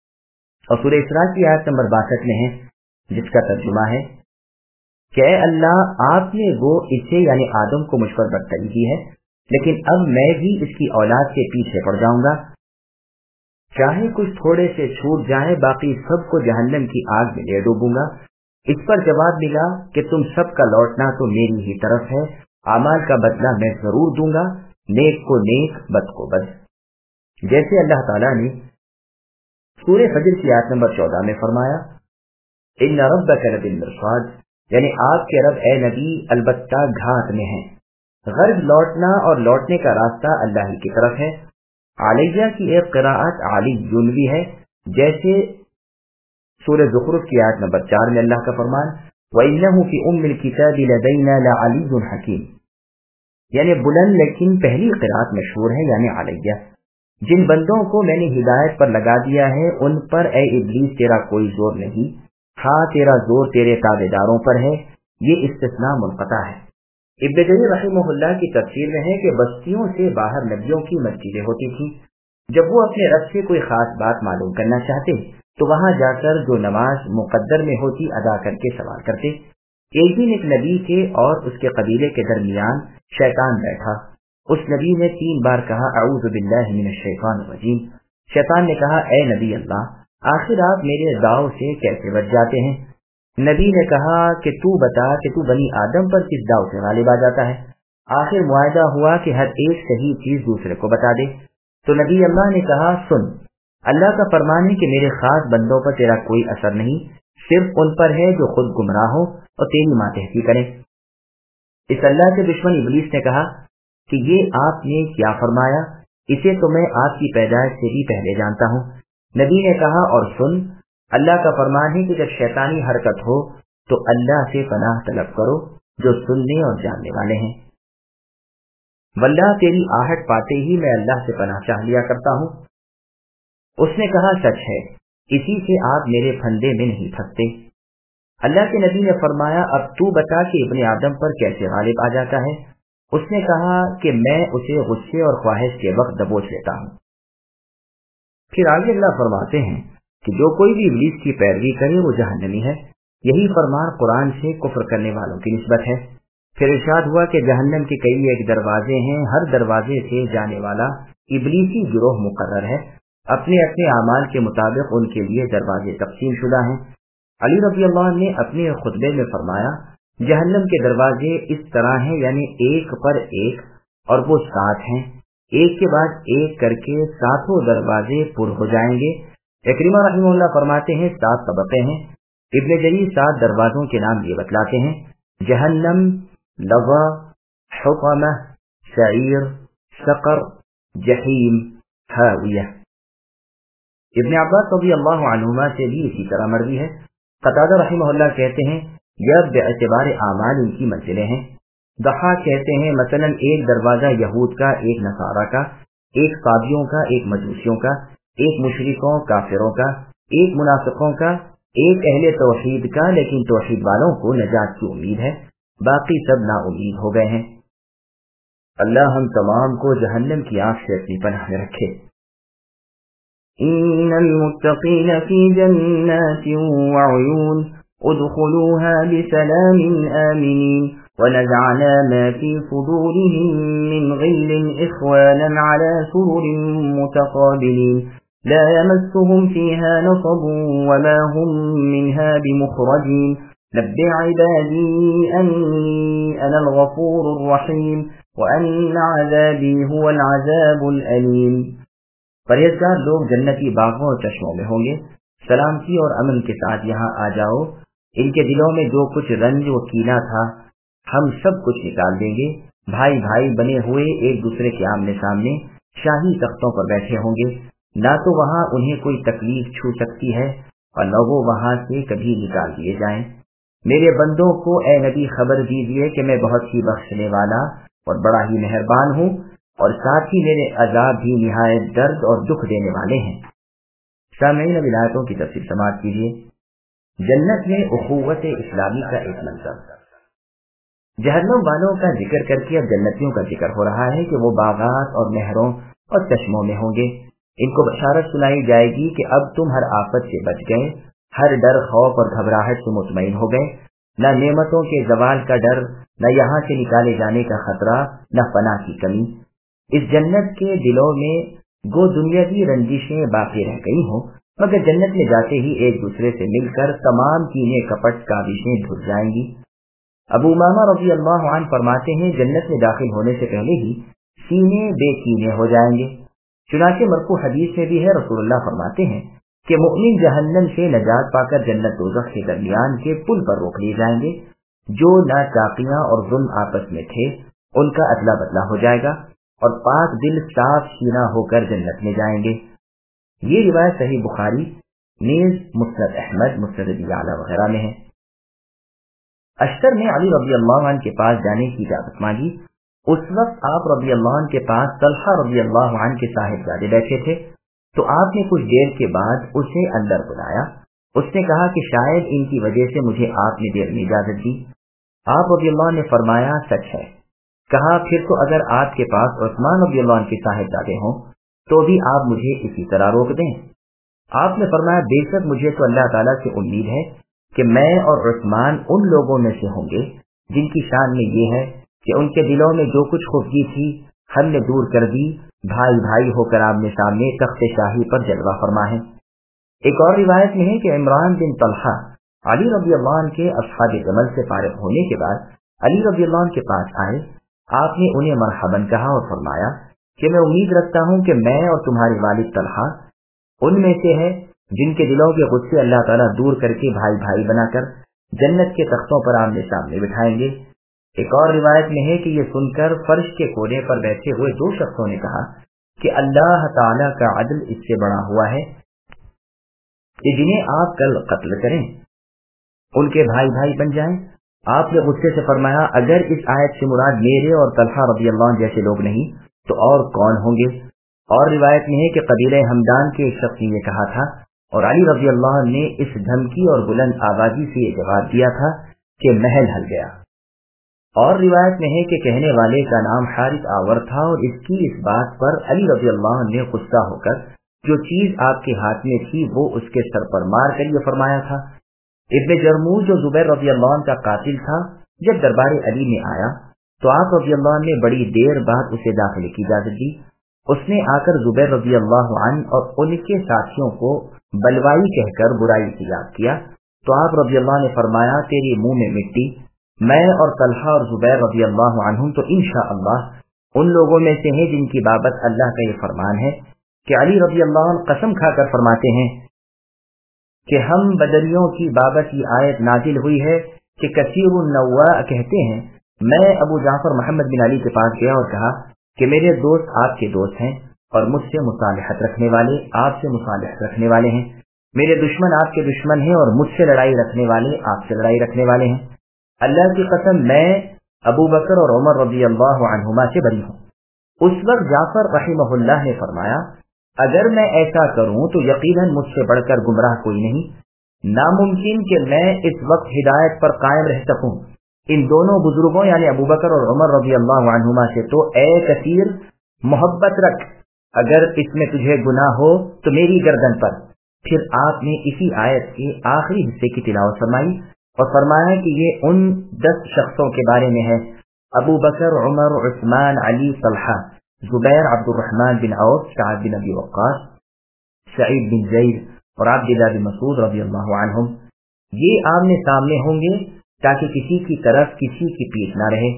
اور سورہ اسراء کی آیت نمبر 62 میں ہے، جس کا ترجمہ ہے کہ اے اللہ آپ نے وہ اسے یعنی آدم کو مجھ پر برتری دی ہے، لیکن اب میں بھی اس کی اولاد کے پیچھے پڑ جاؤں گا، چاہے کچھ تھوڑے سے چھوٹ جائے، باقی سب کو جہنم کی آگ میں لے ڈوبوں گا۔ اس پر جواب ملا کہ تم سب کا لوٹنا تو میری ہی طرف ہے، اعمال کا بدلہ میں ضرور دوں گا، نیک کو نیک، بد کو بد۔ جیسے اللہ تعالیٰ نے سورہ فجر کی آیت نمبر 14 میں فرمایا، ان ربک لبالمرصاد، یعنی آپ کے رب اے نبی البتہ گھاٹ میں ہیں۔ غرب لوٹنا اور لوٹنے کا راستہ اللہ ہی کی طرف ہے۔ علیہ کی ایک قراءت علی بھی ہے، جیسے سورہ زخرف کی آیت نمبر 4 میں اللہ کا فرمان، وَإِنَّهُ فِي أُمِّ الْكِتَابِ لَدَيْنَا لَعَلِيٌّ حَكِيمٌ، یعنی بلند لیکن پہلی قراءت مشہور ہے، یعنی علیہ۔ جن بندوں کو میں نے ہدایت پر لگا دیا ہے ان پر اے ابلیس تیرا کوئی زور نہیں، ہاں تیرا زور تیرے تابعداروں پر ہے۔ یہ استثناء منقطع ہے۔ ابن جریر رحمہ اللہ کی تفسیر میں ہے کہ بستیوں سے باہر نبیوں کی مسجدیں ہوتی تھیں، جب وہ اپنے رب سے کوئی خاص بات معلوم کرنا چاہتے تو وہاں جا کر جو نماز مقدر میں ہوتی ادا کر کے سوال کرتے۔ ایک دن ایک نبی کے اور اس کے قبیلے کے درمیان شیطان بیٹھا۔ اس نبی نے 3 بار کہا اعوذ باللہ من الشیطان الرجیم۔ شیطان نے کہا اے نبی اللہ، آخر آپ میرے داؤ سے کیسے بچ جاتے ہیں؟ نبی نے کہا کہ تو بتا کہ تو بنی آدم پر کس داؤ سے غالب آ جاتا ہے؟ آخر معاہدہ ہوا کہ ہر ایک صحیح چیز دوسرے کو بتا دے۔ تو نبی اللہ نے کہا سن، اللہ کا فرمان ہے کہ میرے خاص بندوں پر تیرا کوئی اثر نہیں، صرف ان پر ہے جو خود گمراہ ہو اور تیری ماتحتی کریں۔ اس اللہ کے دشمن ابلیس نے کہا کہ یہ آپ نے کیا فرمایا؟ اسے تو میں آپ کی پیدائش سے بھی پہلے جانتا ہوں۔ نبی نے کہا اور سن، اللہ کا فرمان ہے کہ جب شیطانی حرکت ہو تو اللہ سے پناہ طلب کرو جو سننے اور جاننے والے ہیں۔ واللہ تیری آہٹ پاتے ہی میں اللہ سے پناہ چاہ لیا کرتا ہوں۔ उसने कहा, सच है, इसी से आप मेरे फंदे में नहीं फंसते। अल्लाह के नबी ने फरमाया, अब तू बता कि इब्ने आदम पर कैसे गालिब आ जाता है। उसने कहा कि मैं उसे गुस्से और ख्वाहिश के वक्त दबोच लेता हूँ। फिर आगे अल्लाह फरमाते हैं कि जो कोई भी इब्लीस की पैरवी करे वो जहन्नमी है। यही फरमान कुरान से कुफ्र करने वालों की निस्बत है। फिर इरशाद हुआ कि जहन्नम के कई एक दरवाजे हैं, हर दरवाजे से जाने वाला इब्लीसी गिरोह मुकर्रर है। अपने अपने आमाल के मुताबिक उनके लिए दरवाजे तकसीम शुदा हैं। अली रज़ी अल्लाह ने अपने खुतबे में फरमाया, जहन्नम के दरवाजे इस तरह हैं, यानी एक पर एक, और वो 7 हैं, एक के बाद एक करके 7 दरवाजे पुर हो जाएंगे। इकरिमा रहमहुल्लाह फरमाते हैं 7 तबक़े हैं। इब्ने जरीर 7 दरवाजों के नाम ये बतलाते हैं, जहन्नम, लज़ा, हुतमा, सईर, सक़र, जहीम, हाविया। इब्ने अब्बास रज़ियल्लाहु अन्हुमा से भी इसी तरह मरवी है। क़तादा रहमहुल्लाह कहते हैं, यह बेअतबार आमाल इनकी मंजिलें हैं। दहाक कहते हैं, मसलन एक दरवाजा यहूद का, एक नसारा का, एक साबियों का, एक मजूसियों का, एक मुशरिकों काफिरों का, एक मुनाफिकों का, एक अहले तौहीद का, लेकिन तौहीद वालों को नजात की उम्मीद है, बाकी सब नाउम्मीद हो गए हैं। अल्लाह हम तमाम को जहन्नम की आग से अपनी पनाह में रखे।
इन्नल मुत्तक़ीन फी जन्नातिन व उयून उदखुलूहा बिसलामिन आमिनीन ونزعنا ما في صدورهم من غل إخوانا على سرر متقابلين لا يمسهم فيها نصب وما هم منها بمخرجين نبئ عبادي أني أنا الغفور الرحيم وأن عذابي هو العذاب الأليم۔
پرہیزگار لوگ جنتی باغوں اور چشموں میں ہوں گے، سلامتی اور امن کے ساتھ یہاں آ جاؤ، ان کے دلوں میں جو کچھ رنج و کینہ تھا ہم سب کچھ نکال دیں گے۔ بھائی بھائی بنے ہوئے ایک دوسرے کے آمنے سامنے شاہی تختوں پر بیٹھے ہوں گے، نہ تو وہاں انہیں کوئی تکلیف چھو سکتی ہے اور نہ وہ وہاں سے کبھی نکال دیے جائیں۔ میرے بندوں کو اے نبی خبر دیجیے کہ میں بہت ہی بخشنے والا اور بڑا ہی مہربان ہوں، اور ساتھ ہی میرے عذاب بھی نہایت درد اور دکھ دینے والے ہیں۔ سامعین اب آیتوں کی تفسیر سماعت کیجیے۔ جنت میں اخوت اسلامی کا ایک منظر۔ جہنم والوں کا ذکر کر کے اب جنتیوں کا ذکر ہو رہا ہے کہ وہ باغات اور نہروں اور چشموں میں ہوں گے۔ ان کو بشارت سنائی جائے گی کہ اب تم ہر آفت سے بچ گئے، ہر ڈر، خوف اور گھبراہٹ سے مطمئن ہو گئے، نہ نعمتوں کے زوال کا ڈر، نہ یہاں سے نکالے جانے کا خطرہ، نہ پناہ کی کمی۔ اس جنت کے دلوں میں گو دنیاوی رنجشیں باقی رہ گئی ہوں، مگر جنت میں جاتے ہی ایک دوسرے سے مل کر تمام کینے کپٹ کاوشیں دھل جائیں گی۔ ابو امامہ رضی اللہ عنہ فرماتے ہیں، جنت میں داخل ہونے سے پہلے ہی سینے بے کینے ہو جائیں گے۔ چنانچہ مرفوع حدیث میں بھی ہے، رسول اللہ فرماتے ہیں کہ مؤمن جہنم سے نجات پا کر جنت دوزخ کے درمیان کے پل پر روک لیے جائیں گے۔ جو ناچاقیاں اور ظلم آپس میں تھے ان کا ادلا بدلا ہو جائے گا اور پاک دل صاف سینہ ہو کر جنت میں جائیں گے۔ یہ روایت صحیح بخاری، نیز مسند احمد، مسند ابی یعلا وغیرہ میں ہے۔ اشتر نے علی رضی اللہ عنہ کے پاس جانے کی اجازت مانگی۔ اس وقت آپ رضی اللہ عنہ کے پاس طلحہ رضی اللہ عنہ کے صاحبزادے بیٹھے تھے، تو آپ نے کچھ دیر کے بعد اسے اندر بلایا۔ اس نے کہا کہ شاید ان کی وجہ سے مجھے آپ نے دیر میں اجازت دی۔ آپ رضی اللہ عنہ نے فرمایا، سچ ہے۔ کہا، پھر تو اگر آپ کے پاس عثمان رضی اللہ عنہ کے صاحبزادے ہوں تو بھی آپ مجھے اسی طرح روک دیں۔ آپ نے فرمایا، بے شک مجھے تو اللہ تعالیٰ سے امید ہے کہ میں اور عثمان ان لوگوں میں سے ہوں گے جن کی شان میں یہ ہے کہ ان کے دلوں میں جو کچھ خفگی تھی ہم نے دور کر دی، بھائی بھائی ہو کر آمنے سامنے تخت شاہی پر جلوہ فرما ہے۔ ایک اور روایت میں ہے کہ عمران بن طلحہ علی رضی اللہ عنہ کے اصحاب جمل سے فارغ ہونے کے بعد علی رضی اللہ عنہ کے پاس آئے۔ آپ نے انہیں مرحباً کہا اور فرمایا کہ میں امید رکھتا ہوں کہ میں اور تمہارے والد طلحہ ان میں سے ہے جن کے دلوں کے غصے اللہ تعالیٰ دور کر کے بھائی بھائی بنا کر جنت کے تختوں پر آمنے سامنے بٹھائیں گے۔ ایک اور روایت میں ہے کہ یہ سن کر فرش کے کونے پر بیٹھے ہوئے 2 شخصوں نے کہا کہ اللہ تعالیٰ کا عدل اس سے بڑا ہوا ہے کہ جنہیں آپ کل قتل کریں ان کے بھائی بھائی بن جائیں۔ آپ نے غصے سے فرمایا، اگر اس آیت سے مراد میرے اور طلحہ رضی اللہ عنہ جیسے لوگ نہیں تو اور کون ہوں گے؟ اور روایت میں ہے کہ قبیلہ ہمدان کے ایک شخص نے یہ کہا تھا اور علی رضی اللہ عنہ نے اس دھمکی اور بلند آوازی سے یہ جواب دیا تھا کہ محل ہل گیا۔ اور روایت میں ہے کہ کہنے والے کا نام حارث آور تھا، اور اس کی اس بات پر علی رضی اللہ عنہ نے غصہ ہو کر جو چیز آپ کے ہاتھ میں تھی وہ اس کے سر پر مار کر یہ فرمایا تھا۔ ابن جرموز جو زبیر رضی اللہ عنہ کا قاتل تھا جب دربار علی میں آیا تو آپ رضی اللہ عنہ نے بڑی دیر بعد اسے داخلے کی اجازت دی۔ اس نے آ کر زبیر رضی اللہ عنہ اور ان کے ساتھیوں کو بلوائی کہہ کر برائی سے یاد کیا تو آپ رضی اللہ عنہ نے فرمایا تیرے منہ میں مٹی، میں اور طلحہ اور زبیر رضی اللہ عنہم تو انشاءاللہ ان لوگوں میں سے ہیں جن کی بابت اللہ کا یہ فرمان ہے کہ علی رضی اللہ عنہ قسم کھا کر فرماتے ہیں کہ ہم بدریوں کی بابت یہ آیت نازل ہوئی ہے کہ کثیر النواء کہتے ہیں میں ابو جعفر محمد بن علی کے پاس گیا اور کہا کہ میرے دوست آپ کے دوست ہیں اور مجھ سے مصالحت رکھنے والے آپ سے مصالحت رکھنے والے ہیں، میرے دشمن آپ کے دشمن ہیں اور مجھ سے لڑائی رکھنے والے آپ سے لڑائی رکھنے والے ہیں، اللہ کی قسم میں ابو بکر اور عمر رضی اللہ عنہما سے بری ہوں۔ اس وقت جعفر رحمہ اللہ نے فرمایا اگر میں ایسا کروں تو یقیناً مجھ سے بڑھ کر گمراہ کوئی نہیں، ناممکن کہ میں اس وقت ہدایت پر قائم رہ سکوں۔ ان دونوں بزرگوں یعنی ابو بکر اور عمر رضی اللہ عنہما سے تو اے کثیر محبت رکھ، اگر اس میں تجھے گناہ ہو تو میری گردن پر۔ پھر آپ نے اسی آیت کے آخری حصے کی تلاوت فرمائی اور فرمایا کہ یہ ان 10 شخصوں کے بارے میں ہے، ابو بکر، عمر، عثمان، علی، طلحہ، زبیر، عبد الرحمن بن عوف، سعد بن ابی وقاص، سعید بن زید اور عبداللہ بن مسعود رضی اللہ عنہم۔ یہ آمنے سامنے ہوں گے تاکہ کسی کی طرف کسی کی پیٹھ نہ رہے۔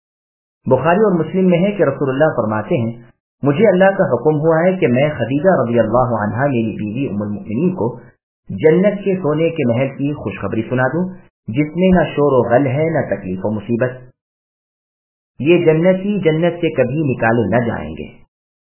بخاری اور مسلم میں ہے کہ رسول اللہ فرماتے ہیں مجھے اللہ کا حکم ہوا ہے کہ میں خدیجہ رضی اللہ عنہا میری بیوی ام المؤمنین کو جنت کے سونے کے محل کی خوشخبری سنا دوں جس میں نہ شور و غل ہے نہ تکلیف و مصیبت، یہ جنتی جنت سے کبھی نکالے نہ جائیں گے۔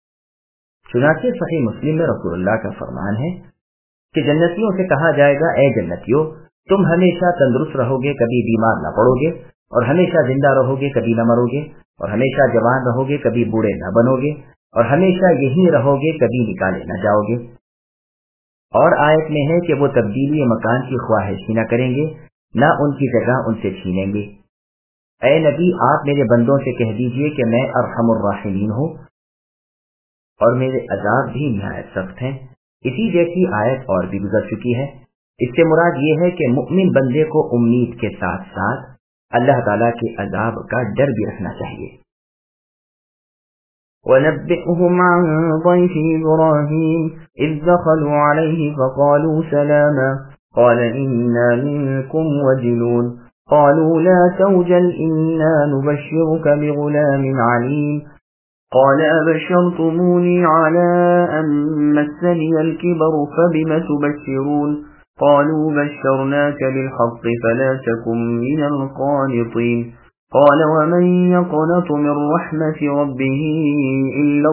چنانچہ صحیح مسلم میں رسول اللہ کا فرمان ہے کہ جنتیوں سے کہا جائے گا اے جنتیوں تم ہمیشہ تندرست رہو گے، کبھی بیمار نہ پڑو گے، اور ہمیشہ زندہ رہو گے، کبھی نہ مرو گے، اور ہمیشہ جوان رہو گے، کبھی بوڑھے نہ بنو گے، اور ہمیشہ یہی رہو گے، کبھی نکالے نہ جاؤ گے۔ اور آیت میں ہے کہ وہ تبدیلی مکان کی خواہش ہی نہ کریں گے، نہ ان کی جگہ ان سے چھینیں گے۔ اے نبی آپ میرے بندوں سے کہہ دیجئے کہ میں ارحم الراحمین ہوں اور میرے عذاب بھی نہایت سخت ہیں۔ اسی جیسی آیت اور بھی گزر چکی ہے۔ اس سے مراد یہ ہے کہ مؤمن بندے کو امید کے ساتھ ساتھ اللہ تعالیٰ کے عذاب کا ڈر بھی رکھنا چاہیے۔
وَنَبِّئْهُمْ عَنْ ضَيْفِ إِبْرَاهِيمَ إِذْ دَخَلُوا عَلَيْهِ فَقَالُوا سَلَامًا قَالَ إِنَّا مِنكُمْ وَجِلُونَ قَالُوا لَا تَوْجَلْ إِنَّا نُبَشِّرُكَ بِغُلَامٍ عَلِيمٍ قَالَ أَبَشَّرْتُمُونِي عَلَىٰ أَن مَّسَّنِيَ الْكِبَرُ فَبِمَ تُبَشِّرُونَ قَالُوا بَشَّرْنَاكَ بِالْحَقِّ فَلَا تَكُن مِّنَ الْقَانِطِينَ قَالَ وَمَن يَقْنَطُ مِن رَّحْمَةِ رَبِّهِ إِلَّا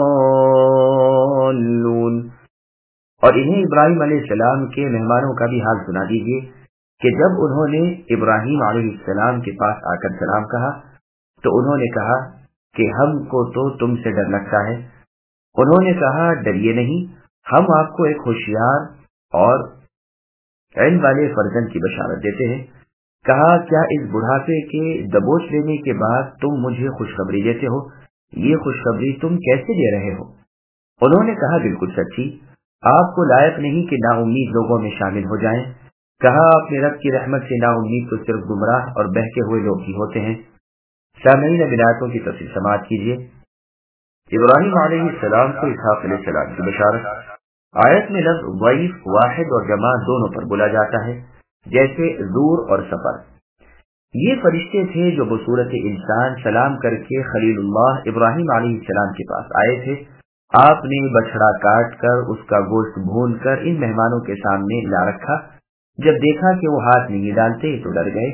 الضَّالُّونَ۔
اور انہیں ابراہیم علیہ السلام کے مہمانوں کا بھی حال سنا دیجیے کہ جب انہوں نے ابراہیم علیہ السلام کے پاس آ کر سلام کہا تو انہوں نے کہا کہ ہم کو تو تم سے ڈر لگتا ہے۔ انہوں نے کہا ڈریے نہیں، ہم آپ کو ایک ہوشیار اور علم والے فرزند کی بشارت دیتے ہیں۔ کہا کیا اس بڑھاپے کے دبوچ لینے کے بعد تم مجھے خوشخبری دیتے ہو؟ یہ خوشخبری تم کیسے دے رہے ہو؟ انہوں نے کہا بالکل سچی، آپ کو لائق نہیں کہ نا امید لوگوں میں شامل ہو جائیں۔ کہا اپنے رب کی رحمت سے نا امید تو صرف گمراہ اور بہکے ہوئے لوگ ہی ہوتے ہیں۔ سامعین ولایتوں کی تفصیل سماعت کیجیے۔ ابراہیم علیہ السلام کو اسحاق علیہ السلام کی بشارت۔ آیت میں لفظ ضعیف واحد اور جمع دونوں پر بولا جاتا ہے، جیسے زور اور سفر۔ یہ فرشتے تھے جو بصورت انسان سلام کر کے خلیل اللہ ابراہیم علیہ السلام کے پاس آئے تھے۔ آپ نے بچھڑا کاٹ کر اس کا گوشت بھون کر ان مہمانوں کے سامنے لا رکھا۔ جب دیکھا کہ وہ ہاتھ نہیں ڈالتے تو ڈر گئے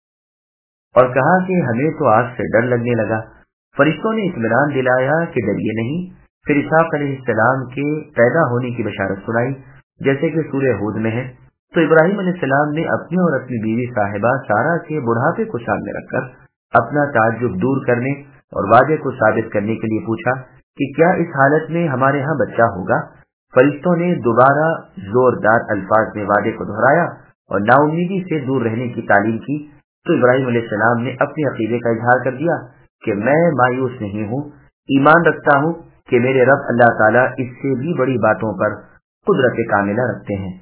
اور کہا کہ ہمیں تو آج سے ڈر لگنے لگا۔ فرشتوں نے اطمینان دلایا کہ ڈریے نہیں۔ پھر اسحاق علیہ السلام کے پیدا ہونے کی بشارت سنائی، جیسے کہ سورہ ہود میں ہے۔ تو ابراہیم علیہ السلام نے اپنے اور اپنی بیوی صاحبہ سارہ کے بڑھاپے کو سامنے رکھ کر اپنا تعجب دور کرنے اور وعدے کو ثابت کرنے کے لیے پوچھا کہ کیا اس حالت میں ہمارے ہاں بچہ ہوگا؟ فرشتوں نے دوبارہ زوردار الفاظ میں وعدے کو دہرایا اور نا امیدی سے دور رہنے کی تعلیم کی، تو ابراہیم علیہ السلام نے اپنے عقیدے کا اظہار کر دیا کہ میں مایوس نہیں ہوں، ایمان رکھتا ہوں کہ میرے رب اللہ تعالیٰ اس سے بھی بڑی باتوں پر قدرت کاملہ رکھتے ہیں۔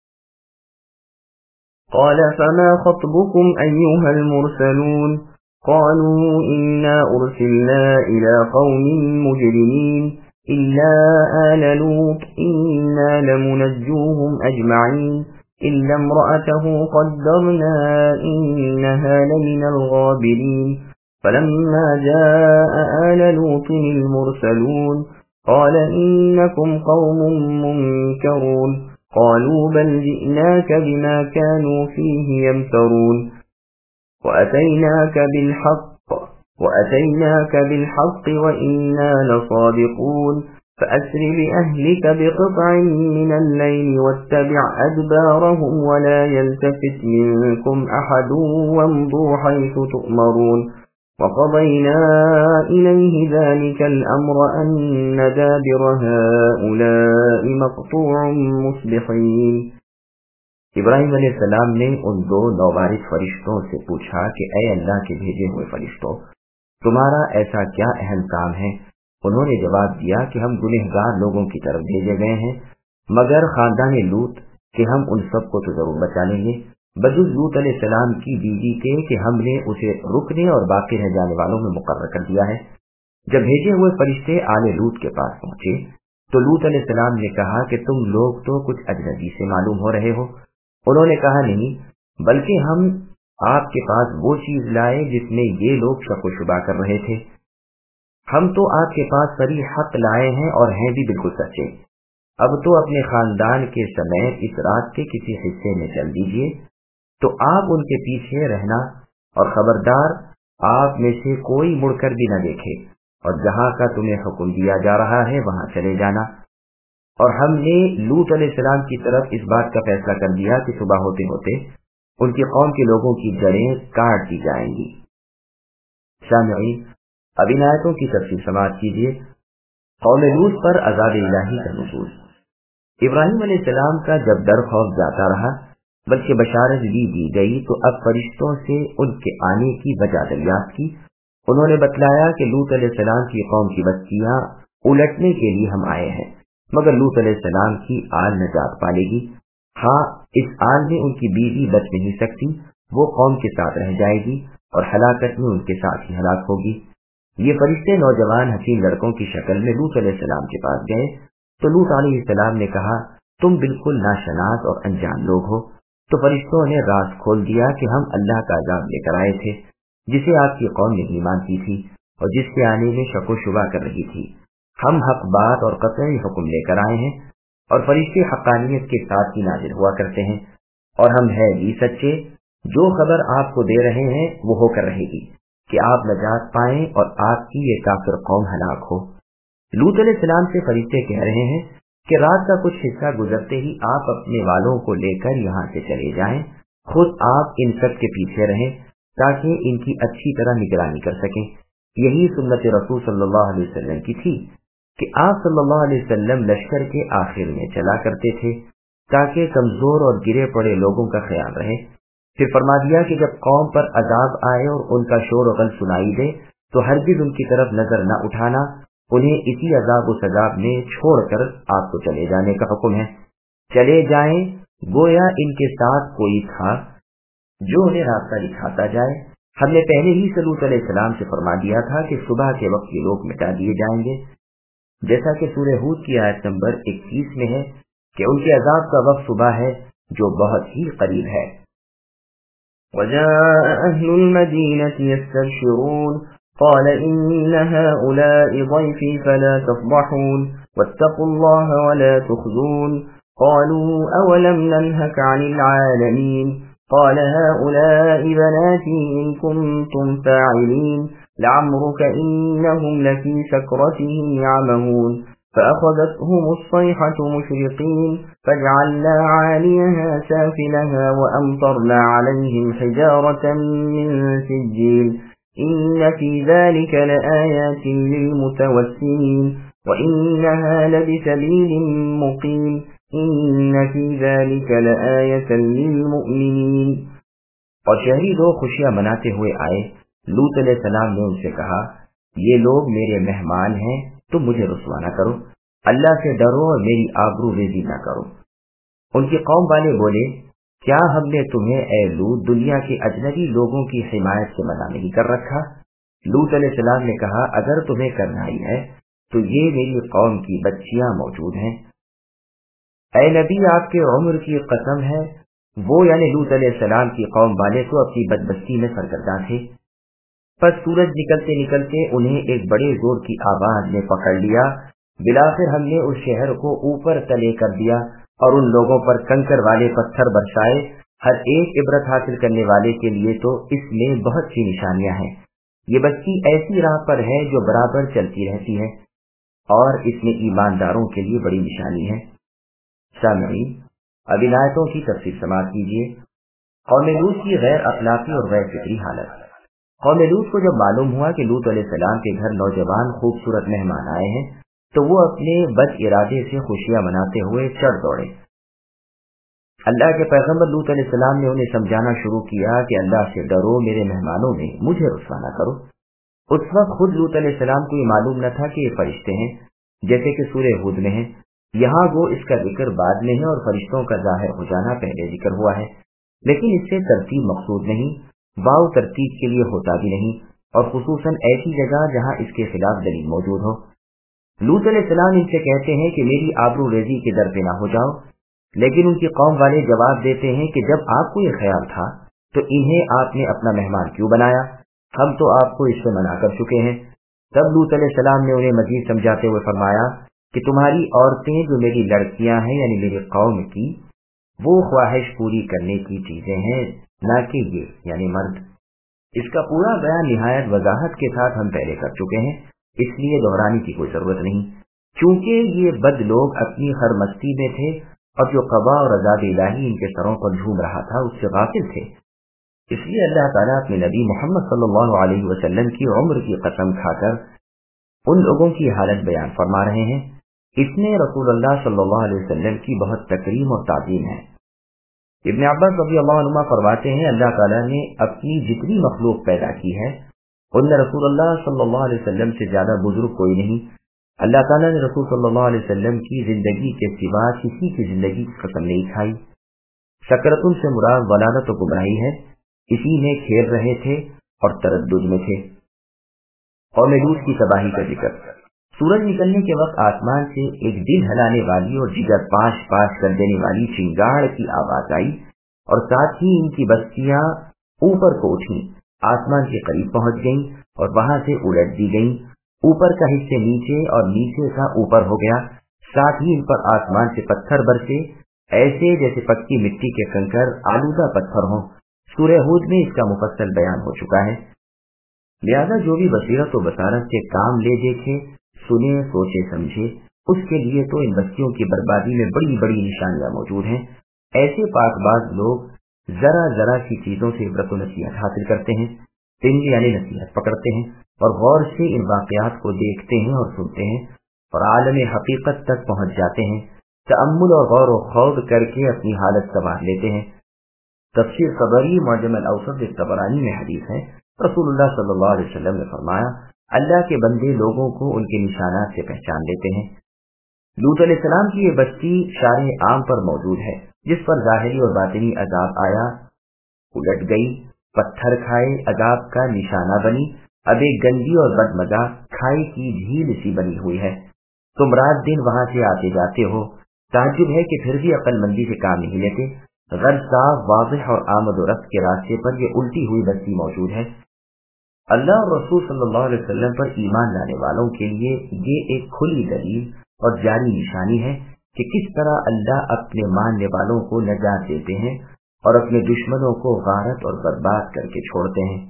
قال فما خطبكم أيها المرسلون قالوا إنا أرسلنا إلى قوم مجرمين إلا آل لوط إنا لمنجوهم أجمعين إلا امرأته قدرنا إنها لمن الغابرين فلما جاء آل لوط المرسلون قال إنكم قوم منكرون قالوا بل جئناك بما كانوا فيه يمترون وأتيناك بالحق وإنا لصادقون فأسر بأهلك بقطع من الليل واتبع أدبارهم ولا يلتفت منكم أحد وامضوا حيث تؤمرون وقضينا إليه ذلك الأمر أن دابر هؤلاء مقطوع مصبحين۔
ابراہیم علیہ السلام نے ان دو نووارث فرشتوں سے پوچھا کہ اے اللہ کے بھیجے ہوئے فرشتوں، تمہارا ایسا کیا اہم کام ہے؟ انہوں نے جواب دیا کہ ہم گنہگار لوگوں کی طرف بھیجے گئے ہیں، مگر خاندان لوط کہ ہم ان سب کو تو ضرور بچا لیں گے، بجز لوط علیہ السلام کی بیوی کے کہ ہم نے اسے رکنے اور باقی رہ جانے والوں میں مقرر کر دیا ہے۔ جب بھیجے ہوئے فرشتے آل لوط کے پاس پہنچے تو لوط علیہ السلام نے کہا کہ تم لوگ تو کچھ اجنبی سے معلوم ہو رہے ہو۔ انہوں نے کہا نہیں، بلکہ ہم آپ کے پاس وہ چیز لائے جس میں یہ لوگ شک و شبہ کر رہے تھے۔ ہم تو آپ کے پاس صریح حق لائے ہیں اور ہیں بھی بالکل سچے۔ اب تو اپنے خاندان کے سمیت اس رات کے کسی حصے میں چل دیجئے، تو آپ ان کے پیچھے رہنا اور خبردار آپ میں سے کوئی مڑ کر بھی نہ دیکھے، اور جہاں کا تمہیں حکم دیا جا رہا ہے وہاں چلے جانا۔ اور ہم نے لوط علیہ السلام کی طرف اس بات کا فیصلہ کر دیا کہ صبح ہوتے ہوتے ان کی قوم کے لوگوں کی جڑیں کاٹ دی جائیں گی۔ سامعین، اب ان آیتوں کی تفصیل سماعت کیجیے۔ قوم لوط پر عذاب الہی کا نزول۔ ابراہیم علیہ السلام کا جب ڈر خوف جاتا رہا بلکہ بشارت بھی دی گئی تو اب فرشتوں سے ان کے آنے کی وجہ دریافت کی۔ انہوں نے بتلایا کہ لوط علیہ السلام کی قوم کی بستیاں الٹنے کے لیے ہم آئے ہیں، مگر لوط علیہ السلام کی آل نجات پالے گی۔ ہاں، اس آل میں ان کی بیوی بچ نہیں سکتی، وہ قوم کے ساتھ رہ جائے گی اور ہلاکت میں ان کے ساتھ ہی ہلاک ہوگی۔ یہ فرشتے نوجوان حسین لڑکوں کی شکل میں لوط علیہ السلام کے پاس گئے تو لوط علیہ السلام نے کہا، تم بالکل ناشناس اور انجان لوگ ہو۔ تو فرشتوں نے راز کھول دیا کہ ہم اللہ کا عذاب لے کر آئے تھے جسے آپ کی قوم نے ایمان کی تھی اور جس کے آنے میں شک و شبہ کر رہی تھی۔ ہم حق بات اور قطعی حکم لے کر آئے ہیں، اور فرشتے حقانیت کے ساتھ ہی نازل ہوا کرتے ہیں، اور ہم ہے بھی سچے۔ جو خبر آپ کو دے رہے ہیں وہ ہو کر رہے گی کہ آپ نجات پائیں اور آپ کی یہ کافر قوم ہلاک ہو۔ لوط علیہ السلام سے فرشتے کہہ رہے ہیں کہ رات کا کچھ حصہ گزرتے ہی آپ اپنے والوں کو لے کر یہاں سے چلے جائیں، خود آپ ان سب کے پیچھے رہیں تاکہ ان کی اچھی طرح نگرانی کر سکیں۔ یہی سنت رسول صلی اللہ علیہ وسلم کی تھی کہ آپ صلی اللہ علیہ وسلم لشکر کے آخر میں چلا کرتے تھے تاکہ کمزور اور گرے پڑے لوگوں کا خیال رہے۔ پھر فرما دیا کہ جب قوم پر عذاب آئے اور ان کا شور و غل سنائی دے تو ہرگز ان کی طرف نظر نہ اٹھانا، انہیں اسی عذاب و سزاب میں چھوڑ کر آپ کو چلے جانے کا حکم ہے۔ چلے جائیں گویا ان کے ساتھ کوئی تھا جو انہیں راستہ دکھاتا جائے۔ ہم نے پہلے ہی لوط علیہ السلام سے فرما دیا تھا کہ صبح کے وقت یہ لوگ مٹا دیے جائیں گے، جیسا کہ سورہ ہود کی آیت نمبر 21 میں ہے کہ ان کے عذاب کا وقت صبح ہے جو بہت ہی قریب ہے۔
وَجَاءَ أَهْلُ الْمَدِينَةِ يَسْتَبْشِرُونَ قَالَ إِنَّ هَؤُلَاءِ ضَيْفِي فَلَا تَفْضَحُونِ وَاتَّقُوا اللَّهَ وَلَا تُخْزُونِ قَالُوا أَوَلَمْ نَنْهَكَ عَنِ الْعَالَمِينَ قَالَ هَؤُلَاءِ بَنَاتِي إِن كُنتُمْ فَاعِلِينَ لَعَمْرُكَ إِنَّهُمْ لَفِي سَكْرَتِهِمْ يَعْمَهُونَ فأخذتهم الصيحة مشرقين فجعلنا عاليها سافلها وأمطرنا عليهم حجارة من سجيل إن في ذلك لآيات للمتوسمين وإنها لبسبيل مقيم إن في ذلك لآية للمؤمنين.
اور شہری لوگ خوشیاں مناتے ہوئے آئے. لوط علیہ السلام نے ان سے کہا یہ لوگ میرے مہمان ہیں، تم مجھے رسوا نہ کرو، اللہ سے ڈرو اور میری آبرو ریزی نہ کرو. ان کی قوم والے بولے کیا ہم نے تمہیں اے لوط دنیا کے اجنبی لوگوں کی حمایت سے منع نہیں کر رکھا؟ لوط علیہ السلام نے کہا اگر تمہیں کرنا ہی ہے تو یہ میری قوم کی بچیاں موجود ہیں. اے نبی آپ کے عمر کی قسم ہے، وہ یعنی لوط علیہ السلام کی قوم والے تو اپنی بدبختی میں سرگرداں تھے. پس سورج نکلتے نکلتے انہیں ایک بڑے زور کی آواز نے پکڑ لیا. بلاخر ہم نے اس شہر کو اوپر تلے کر دیا اور ان لوگوں پر کنکر والے پتھر برسائے. ہر ایک عبرت حاصل کرنے والے کے لیے تو اس میں بہت سی نشانیاں ہیں. یہ بستی ایسی راہ پر ہے جو برابر چلتی رہتی ہے اور اس میں ایمانداروں کے لیے بڑی نشانی ہے. سامعین، اب ان آیتوں کی تفسیر سماعت کیجیے. قوم لوط کی غیر اخلاقی اور غیر فطری حالت. قوم لوط کو جب معلوم ہوا کہ لوط علیہ السلام کے گھر نوجوان خوبصورت مہمان آئے ہیں تو وہ اپنے بد ارادے سے خوشیاں مناتے ہوئے چڑھ دوڑے. اللہ کے پیغمبر لوط علیہ السلام نے انہیں سمجھانا شروع کیا کہ اللہ سے ڈرو، میرے مہمانوں میں مجھے رسوا نہ کرو. اس وقت خود لوط علیہ السلام کو یہ معلوم نہ تھا کہ یہ فرشتے ہیں، جیسے کہ سورہ ہود میں ہے. یہاں وہ اس کا ذکر بعد میں ہے اور فرشتوں کا ظاہر ہو جانا پہلے ذکر ہوا ہے، لیکن اس سے ترتیب مقصود نہیں. واو ترتیب کے لیے ہوتا بھی نہیں، اور خصوصاً ایسی جگہ جہاں اس کے خلاف دلیل موجود ہو. لوط علیہ السلام ان سے کہتے ہیں کہ میری آبرو ریزی کے در پہ نہ ہو جاؤ، لیکن ان کی قوم والے جواب دیتے ہیں کہ جب آپ کو یہ خیال تھا تو انہیں آپ نے اپنا مہمان کیوں بنایا؟ ہم تو آپ کو اس سے منع کر چکے ہیں. تب لوط علیہ السلام نے انہیں مزید سمجھاتے ہوئے فرمایا کہ تمہاری عورتیں جو میری لڑکیاں ہیں یعنی میری قوم کی، وہ خواہش پوری کرنے کی چیزیں ہیں، نہ کہ یہ یعنی مرد. اس کا پورا بیان نہایت وضاحت کے ساتھ ہم پہلے کر چکے ہیں، اس لیے دہرانے کی کوئی ضرورت نہیں. چونکہ یہ بد لوگ اپنی ہر مستی میں تھے اور جو قضا اور عذاب الہی ان کے سروں پر جھوم رہا تھا اس سے غافل تھے. اس لیے اللہ تعالیٰ اپنے نبی محمد صلی اللہ علیہ وسلم کی عمر کی قسم کھا کر ان لوگوں کی حالت بیان فرما رہے ہیں. اس میں رسول اللہ صلی اللہ علیہ وسلم کی بہت تکریم اور تعظیم ہے. ابن عباس رضی اللہ عنہ فرماتے ہیں اللہ تعالیٰ نے اپنی جتنی مخلوق پیدا کی ہے ان میں رسول اللہ صلی اللہ علیہ وسلم سے زیادہ بزرگ کوئی نہیں. اللہ تعالیٰ نے رسول صلی اللہ علیہ وسلم کی زندگی کے سوا کسی کی زندگی کی قسم نہیں کھائی. سکرتن سے مراد ولادت و گمراہی ہے، اسی میں کھیل رہے تھے اور تردد میں تھے. قوم لوط کی تباہی کا ذکر. سورج نکلنے کے وقت آسمان سے ایک دل ہلانے والی اور جگر پاش پاش کر دینے والی چنگاڑ کی آواز آئی اور ساتھ ہی ان کی بستیاں اوپر کو اٹھیں، آسمان کے قریب پہنچ گئیں اور وہاں سے الٹ دی گئیں. اوپر کا حصے نیچے اور نیچے کا اوپر ہو گیا. ساتھ ہی ان پر آسمان سے پتھر برسے، ایسے جیسے پکی مٹی کے کنکر آلودہ پتھر ہوں. سورہ ہود میں اس کا مفصل بیان ہو چکا ہے. لہذا جو بھی بصیرت و بصارت سے کام لے دیکھے، سنے، سوچے، سمجھے، اس کے لیے تو ان بستیوں کی بربادی میں بڑی بڑی نشانیاں موجود ہیں. ایسے پاک باز لوگ ذرا ذرا کی چیزوں سے عبرت و نصیحت حاصل کرتے ہیں، دل یعنی نصیحت پکڑتے ہیں اور غور سے ان واقعات کو دیکھتے ہیں اور سنتے ہیں اور عالم حقیقت تک پہنچ جاتے ہیں. تأمل اور غور و خوض کر کے اپنی حالت سنوار لیتے ہیں. تفسیر طبری معجم الاوسط طبرانی میں حدیث ہے، رسول اللہ صلی اللہ علیہ وسلم نے فرمایا اللہ کے بندے لوگوں کو ان کے نشانات سے پہچان لیتے ہیں. لوط علیہ السلام کی یہ بستی شارع عام پر موجود ہے جس پر ظاہری اور باطنی عذاب آیا، الٹ گئی، پتھر کھائے، عذاب کا نشانہ بنی. اب ایک گندی اور بدمزہ کھائی کی جھیل سی بنی ہوئی ہے. تم رات دن وہاں سے آتے جاتے ہو. تعجب ہے کہ پھر بھی عقل مندی سے کام نہیں لیتے. غیر صاف، واضح اور آمد و رفت کے راستے پر یہ الٹی ہوئی بستی موجود ہے. اللہ اور رسول صلی اللہ علیہ وسلم پر ایمان لانے والوں کے لیے یہ ایک کھلی دلیل اور جاری نشانی ہے کہ کس طرح اللہ اپنے ماننے والوں کو نجات دیتے ہیں اور اپنے دشمنوں کو غارت اور برباد کر کے چھوڑتے ہیں.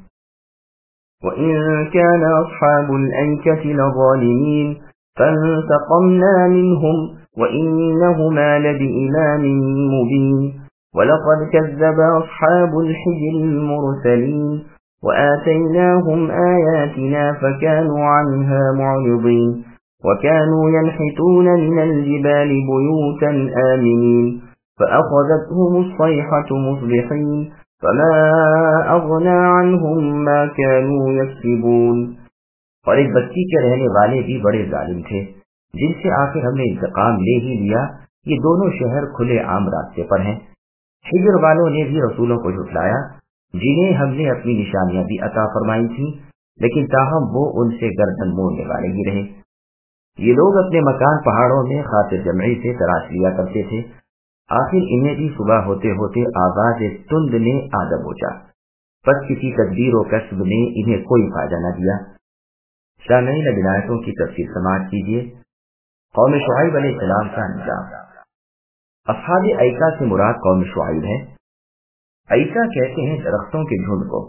وَإِن كَانَ أَصْحَابُ الْأَيْكَةِ لَظَالِمِينَ فَانْتَقَمْنَا مِنْهُمْ وَإِنَّهُمَا لَبِإِمَامٍ مُبِينٍ وَلَقَدْ كَذَّبَ أَصْحَابُ الْحِجْرِ الْمُرْسَلِينَ وَآتَيْنَاهُمْ آيَاتِنَا فَكَانُوا عَنْهَا مُعْرِضِينَ وكانوا ينحتون من الجبال بيوتا آمنين فأخذتهم الصيحة مصبحين فما أغنى عنهم ما كانوا يكسبون۔
اور ایک بستی کے رہنے والے بھی بڑے ظالم تھے جن سے آخر ہم نے انتقام لے ہی لیا۔ یہ دونوں شہر کھلے عام راستے پر ہیں۔ حجر والوں نے بھی رسولوں کو جھٹلایا جنہیں ہم نے اپنی نشانیاں بھی عطا فرمائی تھیں، لیکن تاہم وہ ان سے گردن موڑنے والے ہی رہے۔ یہ لوگ اپنے مکان پہاڑوں میں خاطر جمعی سے تراش لیا کرتے تھے۔ آخر انہیں بھی صبح ہوتے ہوتے آواز تند نے آدم بوچا، پس کسی تدبیر و کسب نے انہیں کوئی فائدہ نہ دیا۔ سامعین، اب آیتوں کی تفسیر سماعت کیجیے۔ قوم شعیب علیہ السلام کا انجام۔ اصحاب ایکا سے مراد قوم شعیب ہے۔ ایکا کہتے ہیں درختوں کے جھنڈ کو۔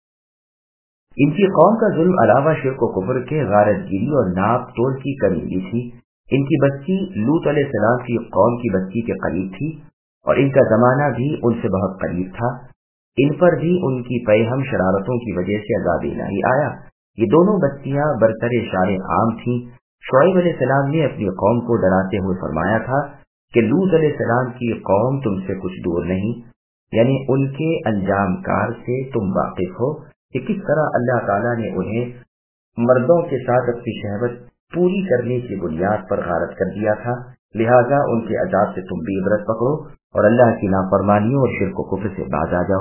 ان کی قوم کا ظلم علاوہ شرک و کفر کے غارت گیری اور ناپ تول کی کمی بھی تھی۔ ان کی بستی لوط علیہ السلام کی قوم کی بستی کے قریب تھی اور ان کا زمانہ بھی ان سے بہت قریب تھا۔ ان پر بھی ان کی پیہم شرارتوں کی وجہ سے عذاب الہی آیا۔ یہ دونوں بستیاں برتر شار عام تھیں۔ شعیب علیہ السلام نے اپنی قوم کو ڈراتے ہوئے فرمایا تھا کہ لوط علیہ السلام کی قوم تم سے کچھ دور نہیں، یعنی ان کے انجام کار سے تم واقف ہو کہ کس طرح اللہ تعالیٰ نے انہیں مردوں کے ساتھ اپنی شہوت پوری کرنے کی بنیاد پر غارت کر دیا تھا، لہذا ان کے عذاب سے تم بھی عبرت پکڑو اور اللہ کی نافرمانیوں اور شرک و کفر سے باز آ جاؤ۔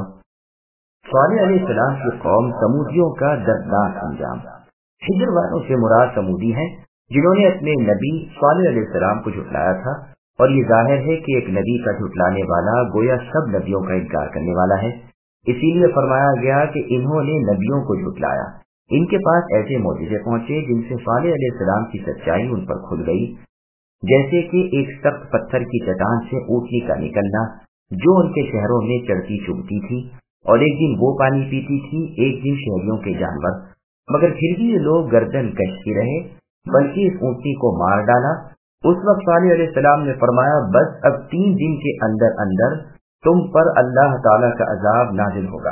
صالح علیہ السلام کی قوم سمودیوں کا دردناک انجام۔ حجر والوں سے مراد سمودی ہیں جنہوں نے اپنے نبی صالح علیہ السلام کو جھٹلایا تھا، اور یہ ظاہر ہے کہ ایک نبی کا جھٹلانے والا گویا سب نبیوں کا انکار کرنے والا ہے، اسی لیے فرمایا گیا کہ انہوں نے نبیوں کو جھٹلایا۔ ان کے پاس ایسے معجزے پہنچے جن سے صالح علیہ السلام کی سچائی ان پر کھل گئی، جیسے کہ ایک سخت پتھر کی چٹان سے اونٹنی کا نکلنا جو ان کے شہروں میں چڑھتی چبھتی تھی، اور ایک دن وہ پانی پیتی تھی، ایک دن شہریوں کے جانور، مگر پھر بھی یہ لوگ گردن کشتی رہے، بلکہ اس اونٹنی کو مار ڈالا۔ اس وقت صالح علیہ السلام نے فرمایا بس اب 3 دن کے اندر اندر تم پر اللہ تعالیٰ کا عذاب نازل ہوگا۔